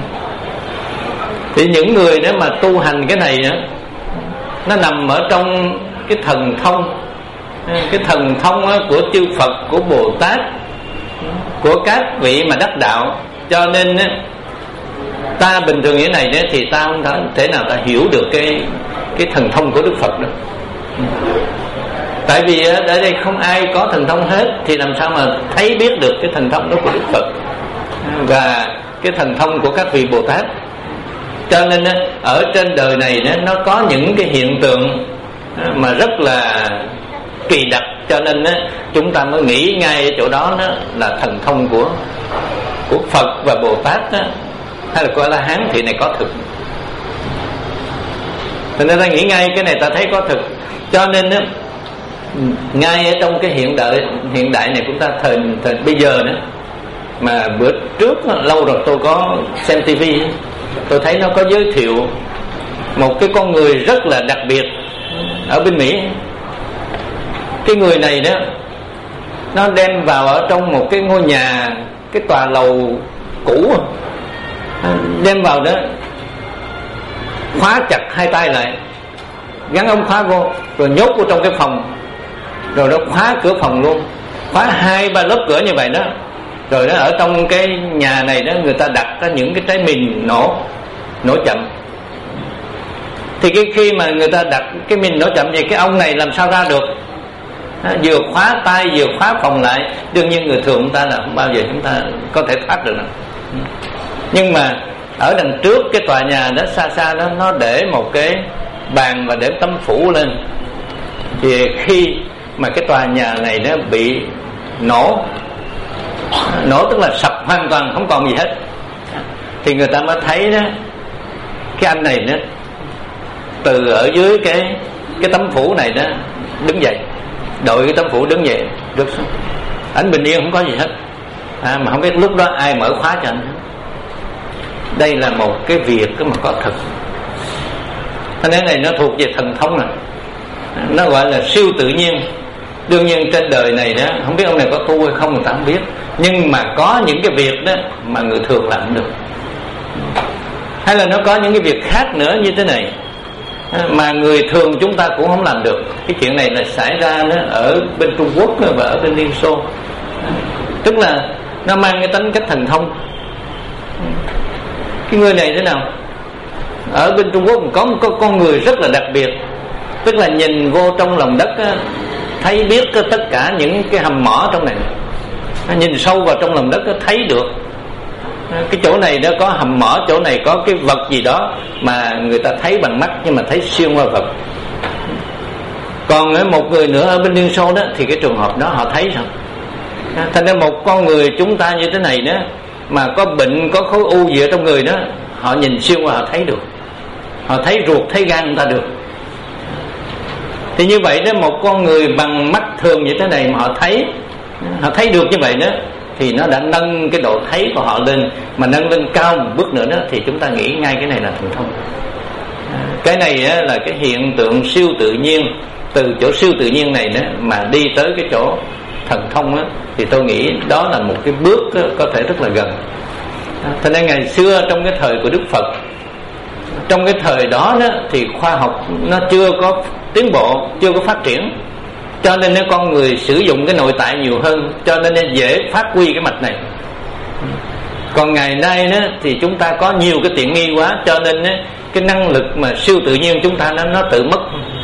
Thì những người đó mà tu hành cái này đó, nó nằm ở trong cái thần thông, cái thần thông của chư Phật, của Bồ Tát, của các vị mà đắc đạo. Cho nên ta bình thường như thế này đó, thì ta không thể nào ta hiểu được cái cái thần thông của Đức Phật đâu. Tại vì ở đây không ai có thần thông hết, thì làm sao mà thấy biết được cái thần thông đó của Đức Phật và cái thần thông của các vị Bồ Tát. Cho nên ở trên đời này nó có những cái hiện tượng mà rất là kỳ đặc, cho nên chúng ta mới nghĩ ngay ở chỗ đó là thần thông của của Phật và Bồ Tát đó, hay là của A-la-hán thì này có thực. Cho nên ta nghĩ ngay cái này ta thấy có thực. Cho nên đó, ngay ở trong cái hiện đại hiện đại này chúng ta thời, thời bây giờ nữa, mà bữa trước lâu rồi tôi có xem tivi, tôi thấy nó có giới thiệu một cái con người rất là đặc biệt ở bên Mỹ. Cái người này đó, nó đem vào ở trong một cái ngôi nhà, cái tòa lầu cũ, đem vào đó khóa chặt hai tay lại, gắn ống khóa vô, rồi nhốt vô trong cái phòng, rồi nó khóa cửa phòng luôn, khóa hai ba lớp cửa như vậy đó. Rồi đó, ở trong cái nhà này đó, người ta đặt có những cái trái mìn nổ nổ chậm. Thì cái khi mà người ta đặt cái mìn nổ chậm vậy, cái ông này làm sao ra được? À, vừa khóa tay vừa khóa phòng lại. Đương nhiên người thường chúng ta là không bao giờ chúng ta có thể thoát được đâu. Nhưng mà ở đằng trước cái tòa nhà đó, xa xa đó, nó để một cái bàn và để tấm phủ lên. Thì khi mà cái tòa nhà này nó bị nổ, nổ tức là sập hoàn toàn không còn gì hết, thì người ta mới thấy đó, cái anh này đó từ ở dưới cái cái tấm phủ này đó đứng dậy, đội cái tấm phủ đứng dậy, rớt xuống. Anh bình yên không có gì hết, à, mà không biết lúc đó ai mở khóa cho anh. Đây là một cái việc mà có thật. Thế nên này nó thuộc về thần thông này, nó gọi là siêu tự nhiên. Đương nhiên trên đời này đó, không biết ông này có tu hay không người ta không biết, nhưng mà có những cái việc đó mà người thường làm không được. Hay là nó có những cái việc khác nữa như thế này mà người thường chúng ta cũng không làm được. Cái chuyện này là xảy ra đó ở bên Trung Quốc và ở bên Liên Xô. Tức là nó mang cái tính cách thần thông. Cái người này thế nào? Ở bên Trung Quốc có một con người rất là đặc biệt. Tức là nhìn vô trong lòng đất á, thấy biết tất cả những cái hầm mỏ trong này. Nhìn sâu vào trong lòng đất á, thấy được cái chỗ này nó có hầm mỏ, chỗ này có cái vật gì đó mà người ta thấy bằng mắt nhưng mà thấy xuyên qua vật. Còn một người nữa ở bên Liên Xô đó thì cái trường hợp đó họ thấy sao? Thành ra một con người chúng ta như thế này đó mà có bệnh, có khối u gì ở trong người đó, họ nhìn xuyên qua họ thấy được, họ thấy ruột thấy gan người ta được. Thì như vậy đó, một con người bằng mắt thường như thế này mà họ thấy, họ thấy được như vậy đó, thì nó đã nâng cái độ thấy của họ lên. Mà nâng lên cao một bước nữa đó thì chúng ta nghĩ ngay cái này là thần thông. Cái này á, là cái hiện tượng siêu tự nhiên. Từ chỗ siêu tự nhiên này đó mà đi tới cái chỗ thần thông á, thì tôi nghĩ đó là một cái bước á, có thể rất là gần. Thế nên ngày xưa trong cái thời của Đức Phật, trong cái thời đó, đó thì khoa học nó chưa có tiến bộ, chưa có phát triển, cho nên nếu con người sử dụng cái nội tại nhiều hơn, cho nên nó dễ phát huy cái mạch này. Còn ngày nay đó, thì chúng ta có nhiều cái tiện nghi quá, cho nên đó, cái năng lực mà siêu tự nhiên chúng ta nó, nó tự mất.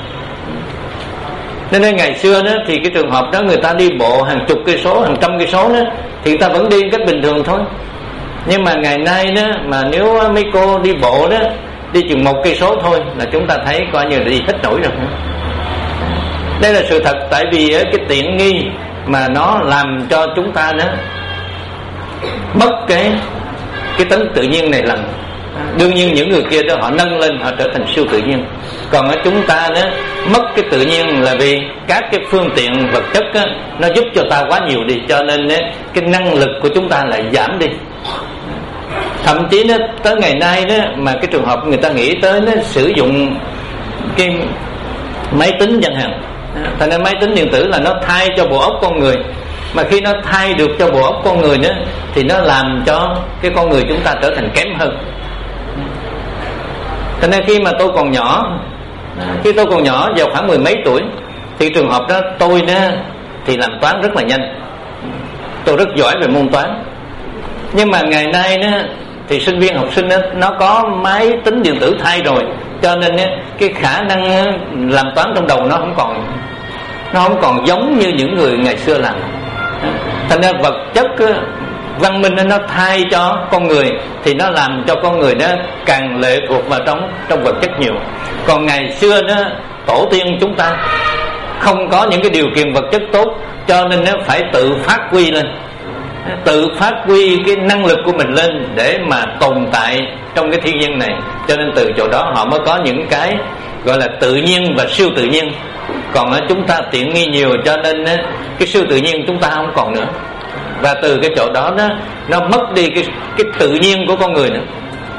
Nên ngày xưa đó, thì cái trường hợp đó người ta đi bộ hàng chục cây số, hàng trăm cây số đó, thì người ta vẫn đi cách bình thường thôi. Nhưng mà ngày nay đó, mà nếu mấy cô đi bộ đó, đi chừng một cây số thôi là chúng ta thấy coi như là đi hết nổi rồi. Đây là sự thật, tại vì cái tiện nghi mà nó làm cho chúng ta đó mất cái cái tính tự nhiên này lần. Đương nhiên những người kia đó họ nâng lên, họ trở thành siêu tự nhiên. Còn ở chúng ta đó mất cái tự nhiên là vì các cái phương tiện vật chất đó, nó giúp cho ta quá nhiều đi, cho nên đó, cái năng lực của chúng ta lại giảm đi. Thậm chí đó, tới ngày nay đó mà cái trường hợp người ta nghĩ tới nó sử dụng cái máy tính chẳng hạn. Thành ra máy tính điện tử là nó thay cho bộ óc con người. Mà khi nó thay được cho bộ óc con người nữa thì nó làm cho cái con người chúng ta trở thành kém hơn. Thành ra khi mà tôi còn nhỏ, khi tôi còn nhỏ vào khoảng mười mấy tuổi, thì trường hợp đó tôi đó thì làm toán rất là nhanh, tôi rất giỏi về môn toán. Nhưng mà ngày nay đó thì sinh viên học sinh đó, nó có máy tính điện tử thay rồi, cho nên đó, cái khả năng làm toán trong đầu nó không còn nó không còn giống như những người ngày xưa làm. Thành ra vật chất văn minh nó thay cho con người, thì nó làm cho con người đó càng lệ thuộc vào trong trong vật chất nhiều. Còn ngày xưa đó tổ tiên chúng ta không có những cái điều kiện vật chất tốt, cho nên nó phải tự phát huy lên, tự phát huy cái năng lực của mình lên để mà tồn tại trong cái thiên nhiên này. Cho nên từ chỗ đó họ mới có những cái gọi là tự nhiên và siêu tự nhiên. Còn chúng ta tiện nghi nhiều, cho nên cái siêu tự nhiên chúng ta không còn nữa. Và từ cái chỗ đó nó, nó mất đi cái, cái tự nhiên của con người nữa.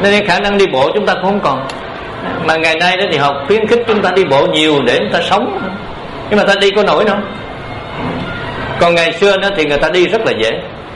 nên khả năng đi bộ chúng ta cũng không còn. Mà ngày nay đó thì họ khuyến khích chúng ta đi bộ nhiều để chúng ta sống, nhưng mà ta đi có nổi đâu. Còn ngày xưa đó thì người ta đi rất là dễ.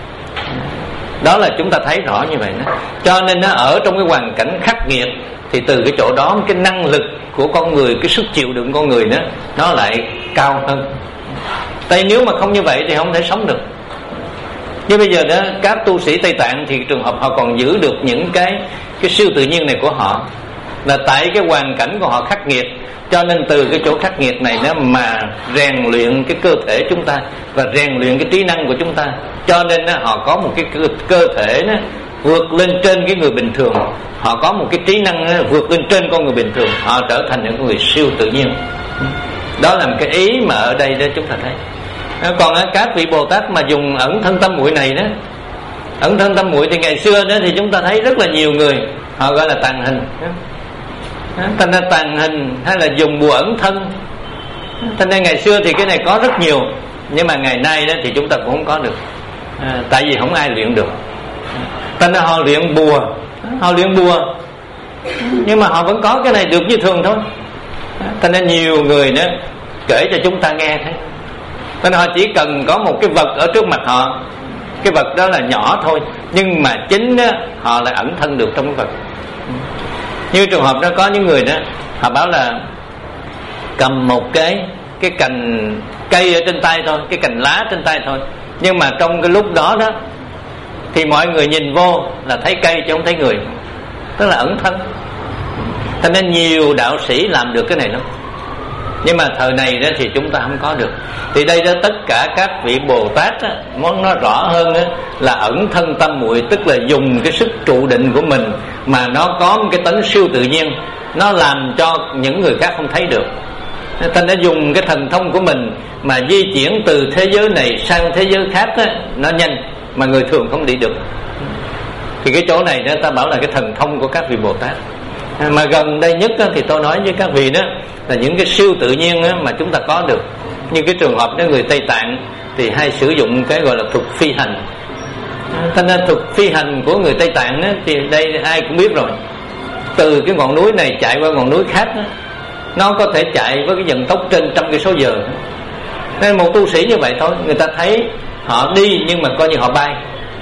Đó là chúng ta thấy rõ như vậy đó. Cho nên nó ở trong cái hoàn cảnh khắc nghiệt thì từ cái chỗ đó cái năng lực của con người, cái sức chịu đựng con người đó nó lại cao hơn. Tại nếu mà không như vậy thì không thể sống được. Nhưng bây giờ đó các tu sĩ Tây Tạng thì trường hợp họ còn giữ được những cái cái siêu tự nhiên này của họ, là tại cái hoàn cảnh của họ khắc nghiệt. Cho nên từ cái chỗ khắc nghiệt này đó mà rèn luyện cái cơ thể chúng ta và rèn luyện cái trí năng của chúng ta. Cho nên đó, họ có một cái cơ, cơ thể đó, vượt lên trên cái người bình thường. Họ có một cái trí năng đó, vượt lên trên con người bình thường. Họ trở thành những người siêu tự nhiên. Đó là một cái ý mà ở đây đó chúng ta thấy. Còn các vị Bồ Tát mà dùng ẩn thân tâm muội này đó, ẩn thân tâm muội thì ngày xưa đó thì chúng ta thấy rất là nhiều người họ gọi là tàng hình. Thành ra tàng hình hay là dùng bùa ẩn thân, thành ra ngày xưa thì cái này có rất nhiều, nhưng mà ngày nay đó thì chúng ta cũng không có được. à, Tại vì không ai luyện được. Thành ra họ luyện bùa, họ luyện bùa nhưng mà họ vẫn có cái này được như thường thôi. Thành ra nhiều người đó kể cho chúng ta nghe thấy. Thành ra họ chỉ cần có một cái vật ở trước mặt họ, cái vật đó là nhỏ thôi, nhưng mà chính đó, họ lại ẩn thân được trong cái vật. Như trường hợp đó có những người đó họ bảo là cầm một cái cái cành cây ở trên tay thôi, cái cành lá trên tay thôi, nhưng mà trong cái lúc đó đó thì mọi người nhìn vô là thấy cây chứ không thấy người, tức là ẩn thân. Thành nên nhiều đạo sĩ làm được cái này lắm, nhưng mà thời này đó thì chúng ta không có được. Thì đây đó tất cả các vị Bồ Tát á, muốn nói rõ hơn á, là ẩn thân tâm muội, tức là dùng cái sức trụ định của mình mà nó có một cái tấn siêu tự nhiên, nó làm cho những người khác không thấy được. Thành đã dùng cái thần thông của mình mà di chuyển từ thế giới này sang thế giới khác á, nó nhanh mà người thường không đi được. Thì cái chỗ này đó ta bảo là cái thần thông của các vị Bồ Tát. Mà gần đây nhất thì tôi nói với các vị đó là những cái siêu tự nhiên mà chúng ta có được. Như cái trường hợp đó người Tây Tạng thì hay sử dụng cái gọi là thuật phi hành. Cho nên thuật phi hành của người Tây Tạng đó, thì đây ai cũng biết rồi. Từ cái ngọn núi này chạy qua ngọn núi khác đó, nó có thể chạy với cái vận tốc trên trăm cây số giờ. Nên một tu sĩ như vậy thôi, người ta thấy họ đi nhưng mà coi như họ bay,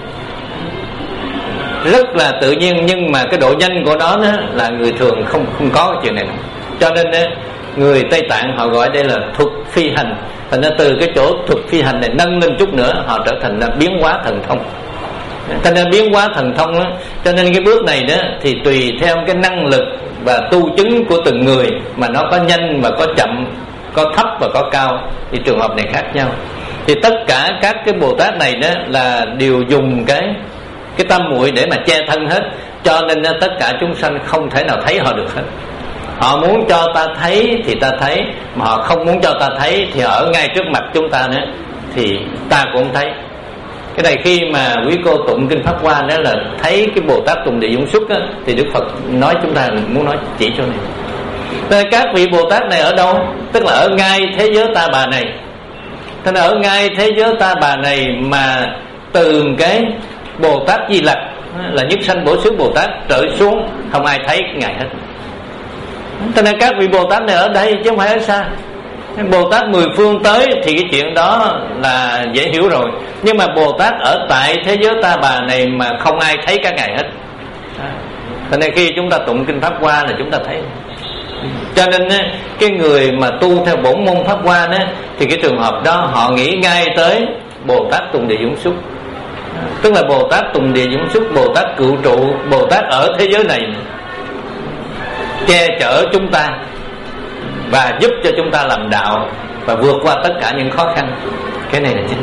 rất là tự nhiên, nhưng mà cái độ nhanh của nó, nó là người thường không không có cái chuyện này. Cho nên đó, người Tây Tạng họ gọi đây là thuật phi hành. Thành ra từ cái chỗ thuật phi hành này nâng lên chút nữa, họ trở thành là biến hóa thần thông. Thành ra biến hóa thần thông đó, cho nên cái bước này đó thì tùy theo cái năng lực và tu chứng của từng người mà nó có nhanh và có chậm, có thấp và có cao, thì trường hợp này khác nhau. Thì tất cả các cái Bồ Tát này đó là đều dùng cái cái tâm muội để mà che thân hết. Cho nên tất cả chúng sanh không thể nào thấy họ được hết. Họ muốn cho ta thấy thì ta thấy, mà họ không muốn cho ta thấy thì ở ngay trước mặt chúng ta nữa thì ta cũng không thấy. Cái này khi mà quý cô tụng kinh Pháp Hoa đó là thấy cái Bồ Tát Tùng Địa Dũng Xuất á, thì Đức Phật nói chúng ta muốn nói chỉ cho này. Nên các vị Bồ Tát này ở đâu? Tức là ở ngay thế giới Ta Bà này. Thế nên ở ngay thế giới Ta Bà này mà từ cái Bồ Tát Di Lặc là nhất sanh bổ xứ Bồ Tát trở xuống, không ai thấy Ngài hết. Cho nên các vị Bồ Tát này ở đây chứ không phải ở xa. Bồ Tát mười phương tới thì cái chuyện đó là dễ hiểu rồi. Nhưng mà Bồ Tát ở tại thế giới Ta Bà này mà không ai thấy các Ngài hết. Cho nên khi chúng ta tụng kinh Pháp Hoa là chúng ta thấy. Cho nên cái người mà tu theo bổn môn Pháp Hoa đó, thì cái trường hợp đó họ nghĩ ngay tới Bồ Tát Tùng Địa Dũng Xuất. Tức là Bồ Tát Tùng Địa Dũng Xuất, Bồ Tát Cựu Trụ, Bồ Tát ở thế giới này che chở chúng ta và giúp cho chúng ta làm đạo và vượt qua tất cả những khó khăn. Cái này là chính.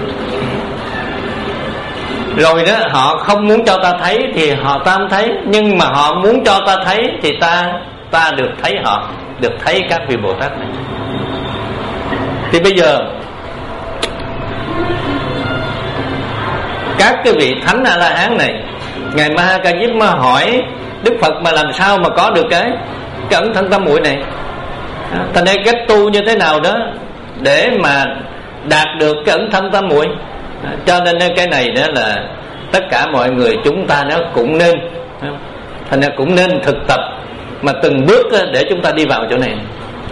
Rồi đó họ không muốn cho ta thấy thì họ ta không thấy, nhưng mà họ muốn cho ta thấy thì ta ta được thấy họ, được thấy các vị Bồ Tát này. Thì bây giờ các cái vị thánh A La Hán này, ngài Ma Ha Ca Diếp mà hỏi Đức Phật mà làm sao mà có được cái cái ẩn thân tâm muội này. Thành ra cách tu như thế nào đó để mà đạt được cái ẩn thân tâm muội. Cho nên cái này đó là tất cả mọi người chúng ta nó cũng nên Thành ra cũng nên thực tập mà từng bước để chúng ta đi vào chỗ này.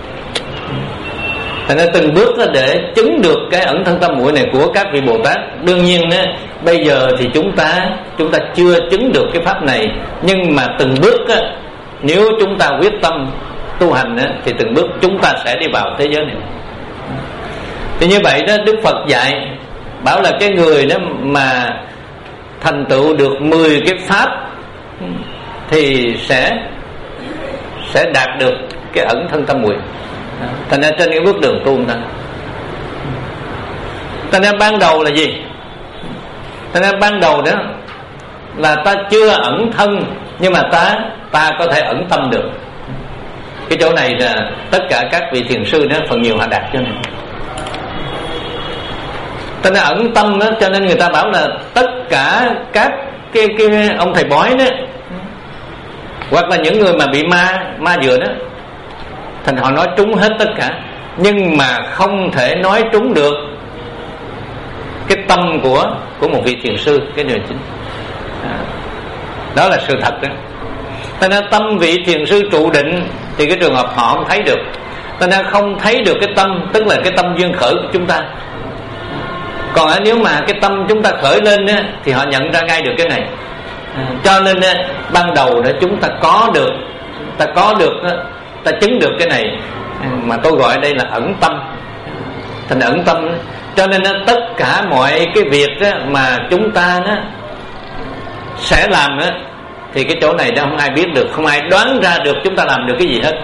Thành ra từng bước để chứng được cái ẩn thân tam muội này của các vị Bồ Tát. Đương nhiên á, bây giờ thì chúng ta chúng ta chưa chứng được cái pháp này, nhưng mà từng bước á, nếu chúng ta quyết tâm tu hành á, thì từng bước chúng ta sẽ đi vào thế giới này. Thì như vậy đó, Đức Phật dạy bảo là cái người đó mà thành tựu được mười cái pháp thì sẽ sẽ đạt được cái ẩn thân tam muội. Thành ra trên cái bước đường tu ta, thành ra ban đầu là gì? Thành ra ban đầu đó là ta chưa ẩn thân, nhưng mà ta ta có thể ẩn tâm được. Cái chỗ này là tất cả các vị thiền sư đó phần nhiều họ đạt cho này. Thành ra ẩn tâm đó, cho nên người ta bảo là tất cả các cái, cái ông thầy bói đó, hoặc là những người mà bị ma ma dựa đó, thành họ nói trúng hết tất cả, nhưng mà không thể nói trúng được cái tâm của của một vị thiền sư. Cái điều chính à, đó là sự thật đó. Thành ra tâm vị thiền sư trụ định thì cái trường hợp họ không thấy được. Thành ra không thấy được cái tâm, tức là cái tâm duyên khởi của chúng ta. Còn nếu mà cái tâm chúng ta khởi lên á, thì họ nhận ra ngay được cái này. à, Cho nên á, ban đầu để chúng ta có được, ta có được á, ta chứng được cái này mà tôi gọi đây là ẩn tâm. Thành ẩn tâm, cho nên á, tất cả mọi cái việc á, mà chúng ta á, sẽ làm á, thì cái chỗ này đó không ai biết được, không ai đoán ra được chúng ta làm được cái gì hết.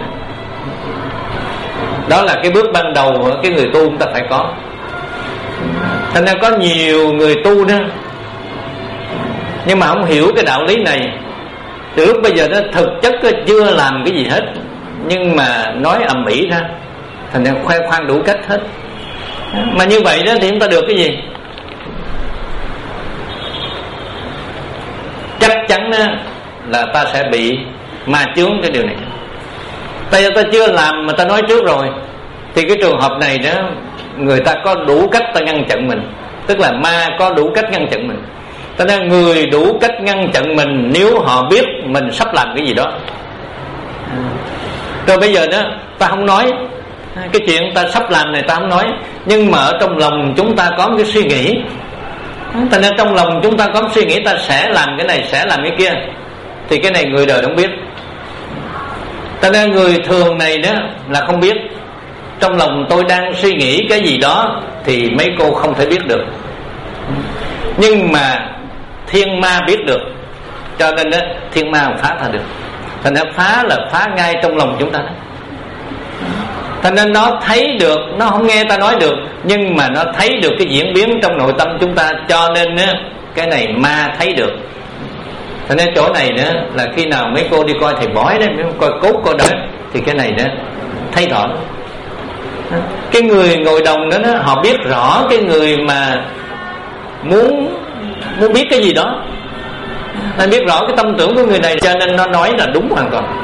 Đó là cái bước ban đầu cái người tu chúng ta phải có. Thành ra có nhiều người tu đó, nhưng mà không hiểu cái đạo lý này. Từ lúc bây giờ nó thực chất chưa làm cái gì hết, nhưng mà nói ầm ĩ ra, thành ra khoe khoang đủ cách hết. Mà như vậy đó thì chúng ta được cái gì? Chắc chắn đó là ta sẽ bị ma chướng cái điều này. Tại vì ta chưa làm mà ta nói trước rồi, thì cái trường hợp này đó người ta có đủ cách ta ngăn chặn mình, tức là ma có đủ cách ngăn chặn mình. Cho nên người đủ cách ngăn chặn mình nếu họ biết mình sắp làm cái gì đó. Rồi bây giờ đó ta không nói cái chuyện ta sắp làm này, ta không nói, nhưng mà ở trong lòng chúng ta có một cái suy nghĩ. Thành ra trong lòng chúng ta có một suy nghĩ ta sẽ làm cái này, sẽ làm cái kia, thì cái này người đời không biết. Thành ra người thường này đó là không biết. Trong lòng tôi đang suy nghĩ cái gì đó thì mấy cô không thể biết được, nhưng mà thiên ma biết được. Cho nên đó thiên ma không phá ta được. Thành ra phá là phá ngay trong lòng chúng ta đó. Thành nên nó thấy được, nó không nghe ta nói được, nhưng mà nó thấy được cái diễn biến trong nội tâm chúng ta. Cho nên á, cái này ma thấy được. Thành nên chỗ này nữa là khi nào mấy cô đi coi thầy bói đó, coi cốt coi đó, thì cái này đó thấy rõ. Cái người ngồi đồng đó, đó họ biết rõ cái người mà muốn muốn biết cái gì đó, nó biết rõ cái tâm tưởng của người này, cho nên nó nói là đúng hoàn toàn.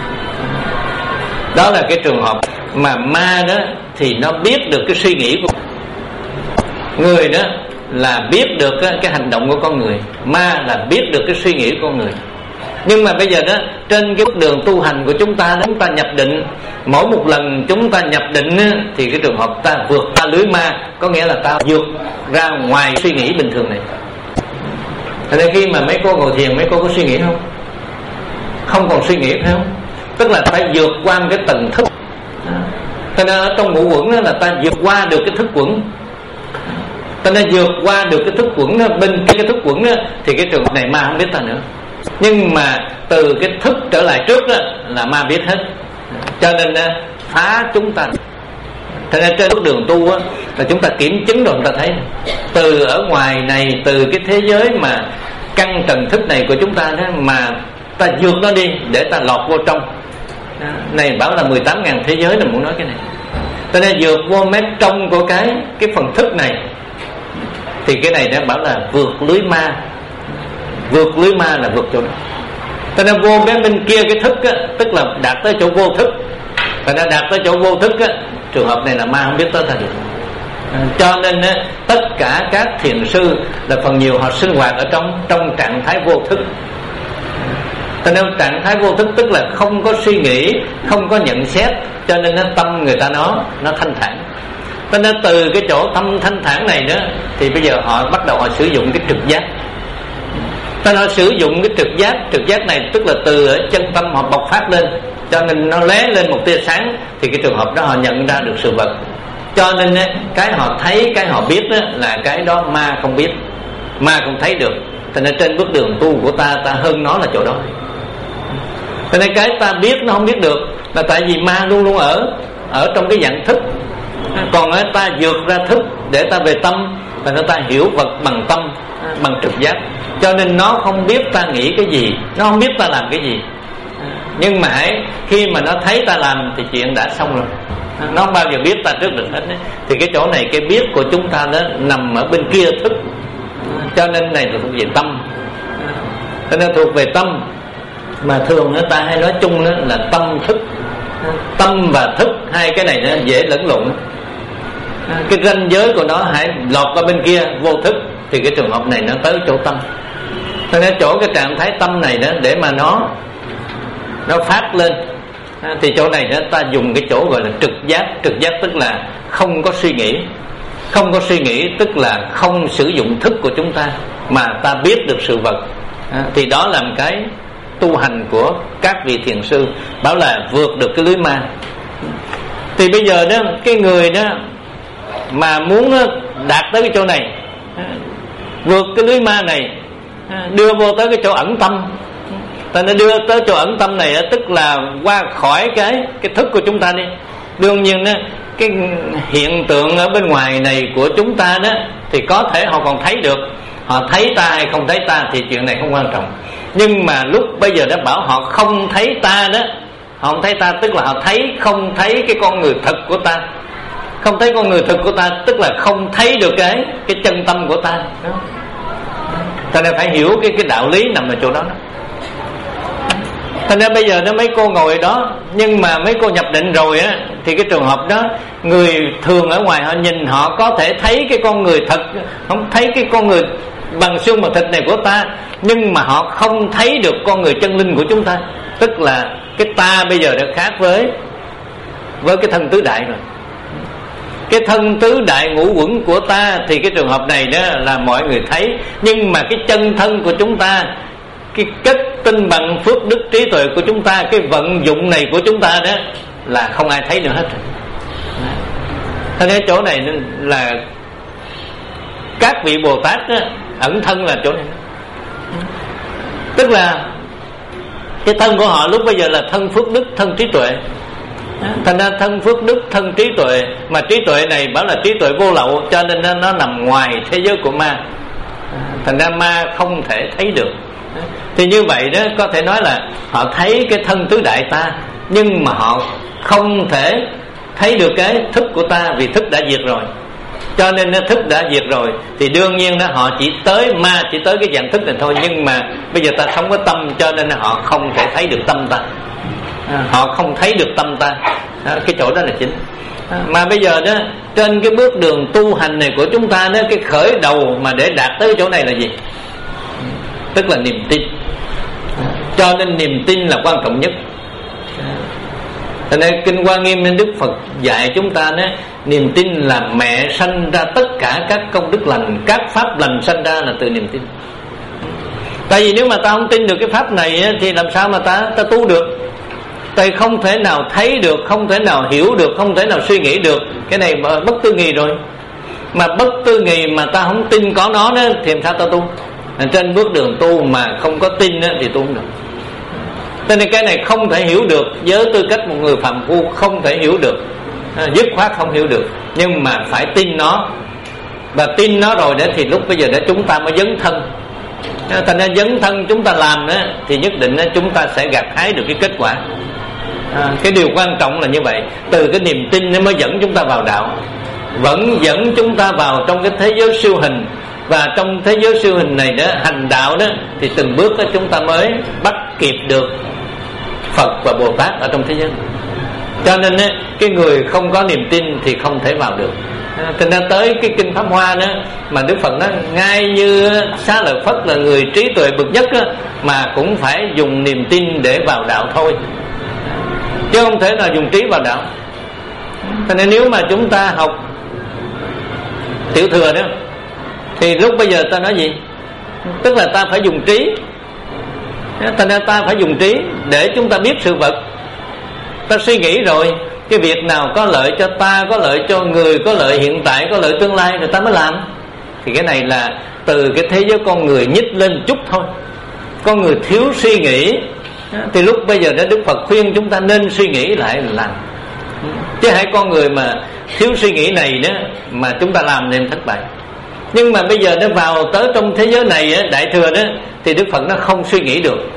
Đó là cái trường hợp mà ma đó thì nó biết được cái suy nghĩ của người đó, là biết được cái hành động của con người. Ma là biết được cái suy nghĩ của con người. Nhưng mà bây giờ đó, trên cái bước đường tu hành của chúng ta, chúng ta nhập định, mỗi một lần chúng ta nhập định thì cái trường hợp ta vượt qua lưới ma, có nghĩa là ta vượt ra ngoài suy nghĩ bình thường này. Thế nên khi mà mấy cô ngồi thiền, mấy cô có suy nghĩ không? Không còn suy nghĩ, phải không? Tức là phải vượt qua cái tầng thức. Cho nên ở trong ngũ quẩn đó là ta vượt qua được cái thức quẩn. Cho nên vượt qua được cái thức quẩn đó, bên cái thức quẩn đó, thì cái trường hợp này ma không biết ta nữa. Nhưng mà từ cái thức trở lại trước đó là ma biết hết. Cho nên phá chúng ta. Thế nên trên bước đường tu á, là chúng ta kiểm chứng rồi chúng ta thấy từ ở ngoài này, từ cái thế giới mà căn trần thức này của chúng ta đó, mà ta vượt nó đi để ta lọt vô trong đó. Này bảo là mười tám ngàn thế giới là muốn nói cái này. Cho nên vượt vô mét trong của cái cái phần thức này, thì cái này đã bảo là vượt lưới ma. Vượt lưới ma là vượt chỗ đó. Cho nên vô bên bên kia cái thức á, tức là đạt tới chỗ vô thức. Và đã đạt tới chỗ vô thức á, trường hợp này là ma không biết tới ta được. à, Cho nên á, tất cả các thiền sư là phần nhiều họ sinh hoạt ở trong trong trạng thái vô thức. Cho nên trạng thái vô thức tức là không có suy nghĩ, không có nhận xét, cho nên nó tâm người ta nó nó thanh thản. Cho nên từ cái chỗ tâm thanh thản này nữa thì bây giờ họ bắt đầu họ sử dụng cái trực giác. Cho nên họ sử dụng cái trực giác, trực giác này tức là từ ở chân tâm họ bộc phát lên, cho nên nó lóe lên một tia sáng, thì cái trường hợp đó họ nhận ra được sự vật. Cho nên cái họ thấy, cái họ biết đó, là cái đó ma không biết, ma không thấy được. Cho nên trên bước đường tu của ta, ta hơn nó là chỗ đó. Cho nên cái ta biết nó không biết được là tại vì ma luôn luôn ở ở trong cái dạng thức. Còn ta vượt ra thức để ta về tâm, và nó ta hiểu vật bằng tâm, bằng trực giác. Cho nên nó không biết ta nghĩ cái gì, nó không biết ta làm cái gì. Nhưng mà hãy khi mà nó thấy ta làm thì chuyện đã xong rồi. Nó không bao giờ biết ta trước được hết đấy. Thì cái chỗ này cái biết của chúng ta đó nằm ở bên kia thức. Cho nên này là thuộc về tâm. Cho nên thuộc về tâm. Mà thường người ta hay nói chung đó là tâm thức. Tâm và thức, hai cái này nó dễ lẫn lộn. Cái ranh giới của nó hãy lọt qua bên kia vô thức, thì cái trường hợp này nó tới chỗ tâm. Cho nên chỗ cái trạng thái tâm này đó, để mà nó Nó phát lên, thì chỗ này đó ta dùng cái chỗ gọi là trực giác. Trực giác tức là không có suy nghĩ. Không có suy nghĩ tức là không sử dụng thức của chúng ta, mà ta biết được sự vật. Thì đó là một cái tu hành của các vị thiền sư, bảo là vượt được cái lưới ma. Thì bây giờ đó, cái người đó mà muốn đạt tới cái chỗ này, vượt cái lưới ma này, đưa vô tới cái chỗ ẩn tâm. Ta nó đưa tới chỗ ẩn tâm này, tức là qua khỏi cái cái thức của chúng ta đi. Đương nhiên đó, cái hiện tượng ở bên ngoài này của chúng ta đó thì có thể họ còn thấy được. Họ thấy ta hay không thấy ta thì chuyện này không quan trọng. Nhưng mà lúc bây giờ đã bảo họ không thấy ta đó, họ không thấy ta tức là họ thấy không thấy cái con người thật của ta. Không thấy con người thật của ta tức là không thấy được cái cái chân tâm của ta. Cho nên phải hiểu cái cái đạo lý nằm ở chỗ đó, đó. Thành ra bây giờ nó mấy cô ngồi đó, nhưng mà mấy cô nhập định rồi á, thì cái trường hợp đó người thường ở ngoài họ nhìn họ có thể thấy cái con người thật, không thấy cái con người bằng xương bằng thịt này của ta, nhưng mà họ không thấy được con người chân linh của chúng ta. Tức là cái ta bây giờ đã khác với với cái thân tứ đại rồi. Cái thân tứ đại ngũ uẩn của ta thì cái trường hợp này đó là mọi người thấy, nhưng mà cái chân thân của chúng ta, cái kết tinh bằng phước đức trí tuệ của chúng ta, cái vận dụng này của chúng ta đó là không ai thấy nữa hết. Thế nên chỗ này là các vị Bồ Tát đó, ẩn thân là chỗ này. Tức là cái thân của họ lúc bây giờ là thân phước đức, thân trí tuệ. Thành ra thân phước đức, thân trí tuệ, mà trí tuệ này bảo là trí tuệ vô lậu, cho nên nó, nó nằm ngoài thế giới của ma. Thành ra ma không thể thấy được. Thì như vậy đó, có thể nói là họ thấy cái thân tứ đại ta, nhưng mà họ không thể thấy được cái thức của ta, vì thức đã diệt rồi. Cho nên thức đã diệt rồi thì đương nhiên đó họ chỉ tới ma, chỉ tới cái dạng thức này thôi. Nhưng mà bây giờ ta không có tâm, cho nên họ không thể thấy được tâm ta. Họ không thấy được tâm ta. Cái chỗ đó là chính. Mà bây giờ đó, trên cái bước đường tu hành này của chúng ta đó, cái khởi đầu mà để đạt tới cái chỗ này là gì? Tức là niềm tin. Cho nên niềm tin là quan trọng nhất. Cho nên Kinh Hoa Nghiêm nên Đức Phật dạy chúng ta đó, niềm tin là mẹ sanh ra tất cả các công đức lành, các pháp lành sanh ra là từ niềm tin. Tại vì nếu mà ta không tin được cái pháp này thì làm sao mà ta ta tu được? Tại không thể nào thấy được, không thể nào hiểu được, không thể nào suy nghĩ được. Cái này bất tư nghì rồi. Mà bất tư nghì mà ta không tin có nó đó, thì làm sao ta tu? Trên bước đường tu mà không có tin đó, thì tu không được. Cho nên cái này không thể hiểu được. Với tư cách một người phàm phu không thể hiểu được, dứt khoát không hiểu được. Nhưng mà phải tin nó. Và tin nó rồi đó thì lúc bây giờ đó chúng ta mới dấn thân. Thành ra dấn thân chúng ta làm đó, thì nhất định đó, chúng ta sẽ gặt hái được cái kết quả. à, Cái điều quan trọng là như vậy. Từ cái niềm tin nó mới dẫn chúng ta vào đạo, vẫn dẫn chúng ta vào trong cái thế giới siêu hình. Và trong thế giới siêu hình này đó, hành đạo đó, thì từng bước đó chúng ta mới bắt kịp được Phật và Bồ Tát ở trong thế giới. Cho nên đó, cái người không có niềm tin thì không thể vào được. Thành ra tới cái kinh Pháp Hoa đó mà Đức Phật nói ngay như Xá Lợi Phất là người trí tuệ bậc nhất đó, mà cũng phải dùng niềm tin để vào đạo thôi, chứ không thể nào dùng trí vào đạo. Thành ra nếu mà chúng ta học tiểu thừa đó thì lúc bây giờ ta nói gì? Tức là ta phải dùng trí. Thành ra ta phải dùng trí để chúng ta biết sự vật. Ta suy nghĩ rồi cái việc nào có lợi cho ta, có lợi cho người, có lợi hiện tại, có lợi tương lai rồi ta mới làm. Thì cái này là từ cái thế giới con người nhích lên chút thôi. Con người thiếu suy nghĩ thì lúc bây giờ đó Đức Phật khuyên chúng ta nên suy nghĩ lại là làm. Chứ hai con người mà thiếu suy nghĩ này đó mà chúng ta làm nên thất bại. Nhưng mà bây giờ nó vào tới trong thế giới này đại thừa đó thì Đức Phật nó không suy nghĩ được.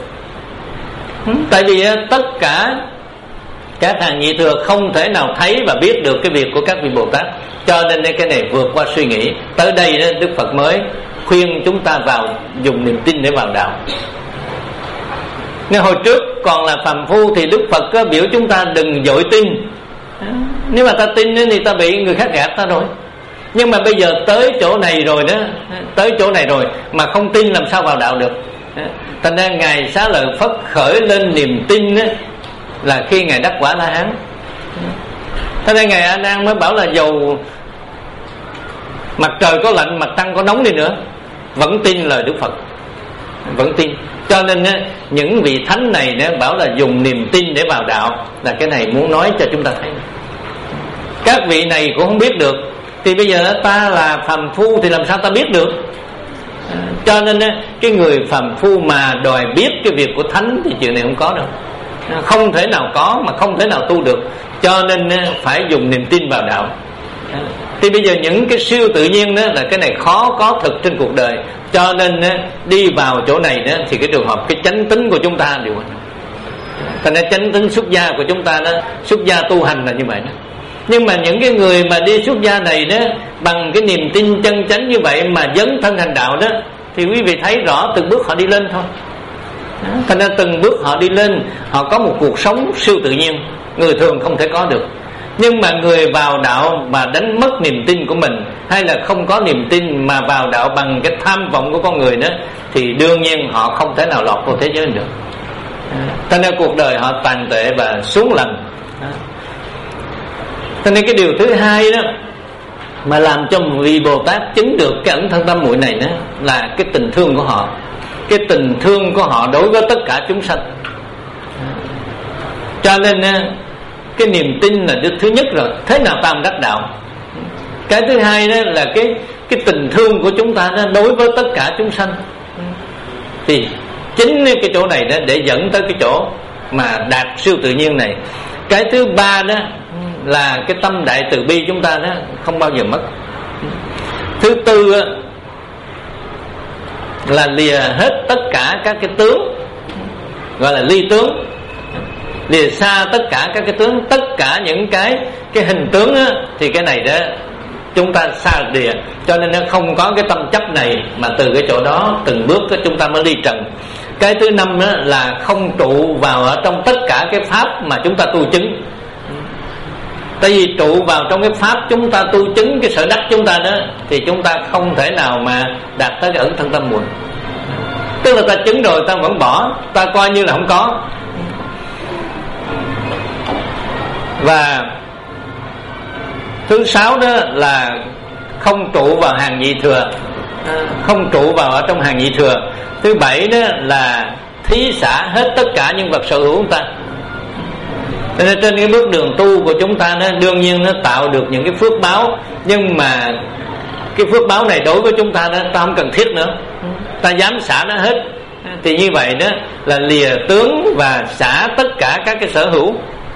Tại vì tất cả các hàng nhị thừa không thể nào thấy và biết được cái việc của các vị Bồ Tát, cho nên cái này vượt qua suy nghĩ. Tới đây đó, Đức Phật mới khuyên chúng ta vào dùng niềm tin để vào đạo. Nên hồi trước còn là phàm phu thì Đức Phật có biểu chúng ta đừng vội tin. Nếu mà ta tin thì ta bị người khác gạt ta rồi. Nhưng mà bây giờ tới chỗ này rồi đó, tới chỗ này rồi mà không tin làm sao vào đạo được. Thành ra Ngài Xá Lợi Phất khởi lên niềm tin đó, là khi Ngài đắc quả La Hán. Thế nên Ngài A Nan mới bảo là dầu mặt trời có lạnh, mặt trăng có nóng đi nữa vẫn tin lời Đức Phật, vẫn tin. Cho nên những vị thánh này bảo là dùng niềm tin để vào đạo, là cái này muốn nói cho chúng ta thấy. Các vị này cũng không biết được, thì bây giờ ta là phàm phu thì làm sao ta biết được. Cho nên cái người phàm phu mà đòi biết cái việc của thánh thì chuyện này không có đâu, không thể nào có mà không thể nào tu được. Cho nên phải dùng niềm tin vào đạo. Thì bây giờ những cái siêu tự nhiên đó là cái này khó có thực trên cuộc đời. Cho nên đi vào chỗ này đó thì cái trường hợp cái chánh tính của chúng ta đều thành ra chánh tính xuất gia của chúng ta đó, xuất gia tu hành là như vậy đó. Nhưng mà những cái người mà đi xuất gia này đó bằng cái niềm tin chân chánh như vậy mà dấn thân hành đạo đó, thì quý vị thấy rõ từng bước họ đi lên thôi. Thành ra từng bước họ đi lên, họ có một cuộc sống siêu tự nhiên, người thường không thể có được. Nhưng mà người vào đạo mà đánh mất niềm tin của mình, hay là không có niềm tin mà vào đạo bằng cái tham vọng của con người đó, thì đương nhiên họ không thể nào lọt vào thế giới được. Thành ra cuộc đời họ tàn tệ và xuống lầm. Cho nên cái điều thứ hai đó mà làm cho một vị Bồ Tát chứng được cái ẩn thân tam muội này đó là cái tình thương của họ, cái tình thương của họ đối với tất cả chúng sanh. Cho nên cái niềm tin là đức thứ nhất rồi, thế nào ta không đắc đạo. Cái thứ hai đó là cái cái tình thương của chúng ta đó đối với tất cả chúng sanh. Thì chính cái chỗ này đó để dẫn tới cái chỗ mà đạt siêu tự nhiên này. Cái thứ ba đó là cái tâm đại từ bi chúng ta đó không bao giờ mất. Thứ tư đó, là lìa hết tất cả các cái tướng, gọi là ly tướng, lìa xa tất cả các cái tướng, tất cả những cái cái hình tướng đó, thì cái này đó chúng ta xa lìa. Cho nên nó không có cái tâm chấp này, mà từ cái chỗ đó từng bước đó chúng ta mới đi trần. Cái thứ năm đó là không trụ vào ở trong tất cả cái pháp mà chúng ta tu chứng. Tại vì trụ vào trong cái pháp chúng ta tu chứng cái sở đắc chúng ta đó, thì chúng ta không thể nào mà đạt tới cái ẩn thân tâm muội. Tức là ta chứng rồi ta vẫn bỏ, ta coi như là không có. Và thứ sáu đó là không trụ vào hàng nhị thừa, không trụ vào ở trong hàng nhị thừa. Thứ bảy đó là thí xả hết tất cả những vật sở hữu của chúng ta. Nên trên cái bước đường tu của chúng ta nó đương nhiên nó tạo được những cái phước báo, nhưng mà cái phước báo này đối với chúng ta đó ta không cần thiết nữa, ta dám xả nó hết. Thì như vậy đó là lìa tướng và xả tất cả các cái sở hữu.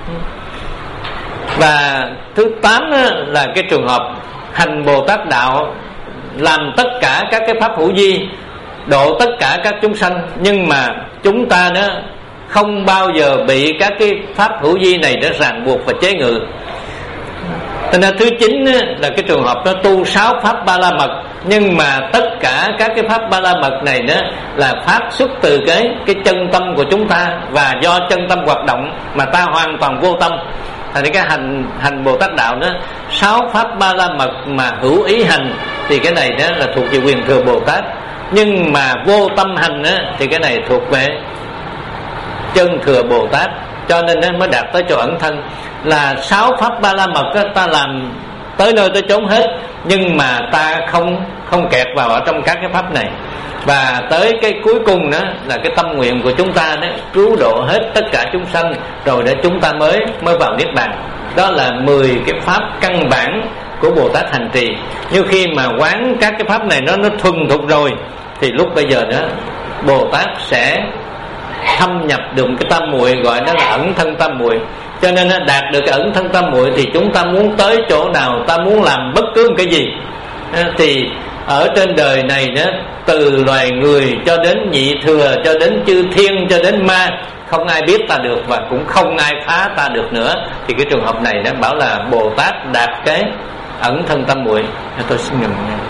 Và thứ tám đó là cái trường hợp hành Bồ Tát đạo, làm tất cả các cái pháp hữu vi, độ tất cả các chúng sanh, nhưng mà chúng ta đó không bao giờ bị các cái pháp hữu vi này nó ràng buộc và chế ngự. Thành ra thứ chín là cái trường hợp nó tu sáu pháp ba la mật, nhưng mà tất cả các cái pháp ba la mật này đó là phát xuất từ cái cái chân tâm của chúng ta, và do chân tâm hoạt động mà ta hoàn toàn vô tâm. thành cái hành hành Bồ Tát đạo đó, sáu pháp ba la mật mà hữu ý hành thì cái này đó là thuộc về quyền thừa Bồ Tát, nhưng mà vô tâm hành đó, thì cái này thuộc về chân thừa Bồ Tát. Cho nên nó mới đạt tới chỗ ẩn thân. Là sáu pháp ba la mật đó, ta làm tới nơi tới chốn hết, nhưng mà ta không không kẹt vào ở trong các cái pháp này. Và tới cái cuối cùng đó là cái tâm nguyện của chúng ta đó, cứu độ hết tất cả chúng sanh, rồi để chúng ta mới mới vào niết bàn. Đó là mười cái pháp căn bản của Bồ Tát hành trì. Nhưng khi mà quán các cái pháp này nó nó thuần thục rồi, thì lúc bây giờ đó Bồ Tát sẽ thâm nhập được cái tam muội, gọi đó là ẩn thân tam muội. Cho nên đạt được cái ẩn thân tam muội thì chúng ta muốn tới chỗ nào, ta muốn làm bất cứ một cái gì, thì ở trên đời này đó, từ loài người cho đến nhị thừa, cho đến chư thiên, cho đến ma, không ai biết ta được và cũng không ai phá ta được nữa. Thì cái trường hợp này nó bảo là Bồ Tát đạt cái ẩn thân tam muội. Tôi xin ngừng.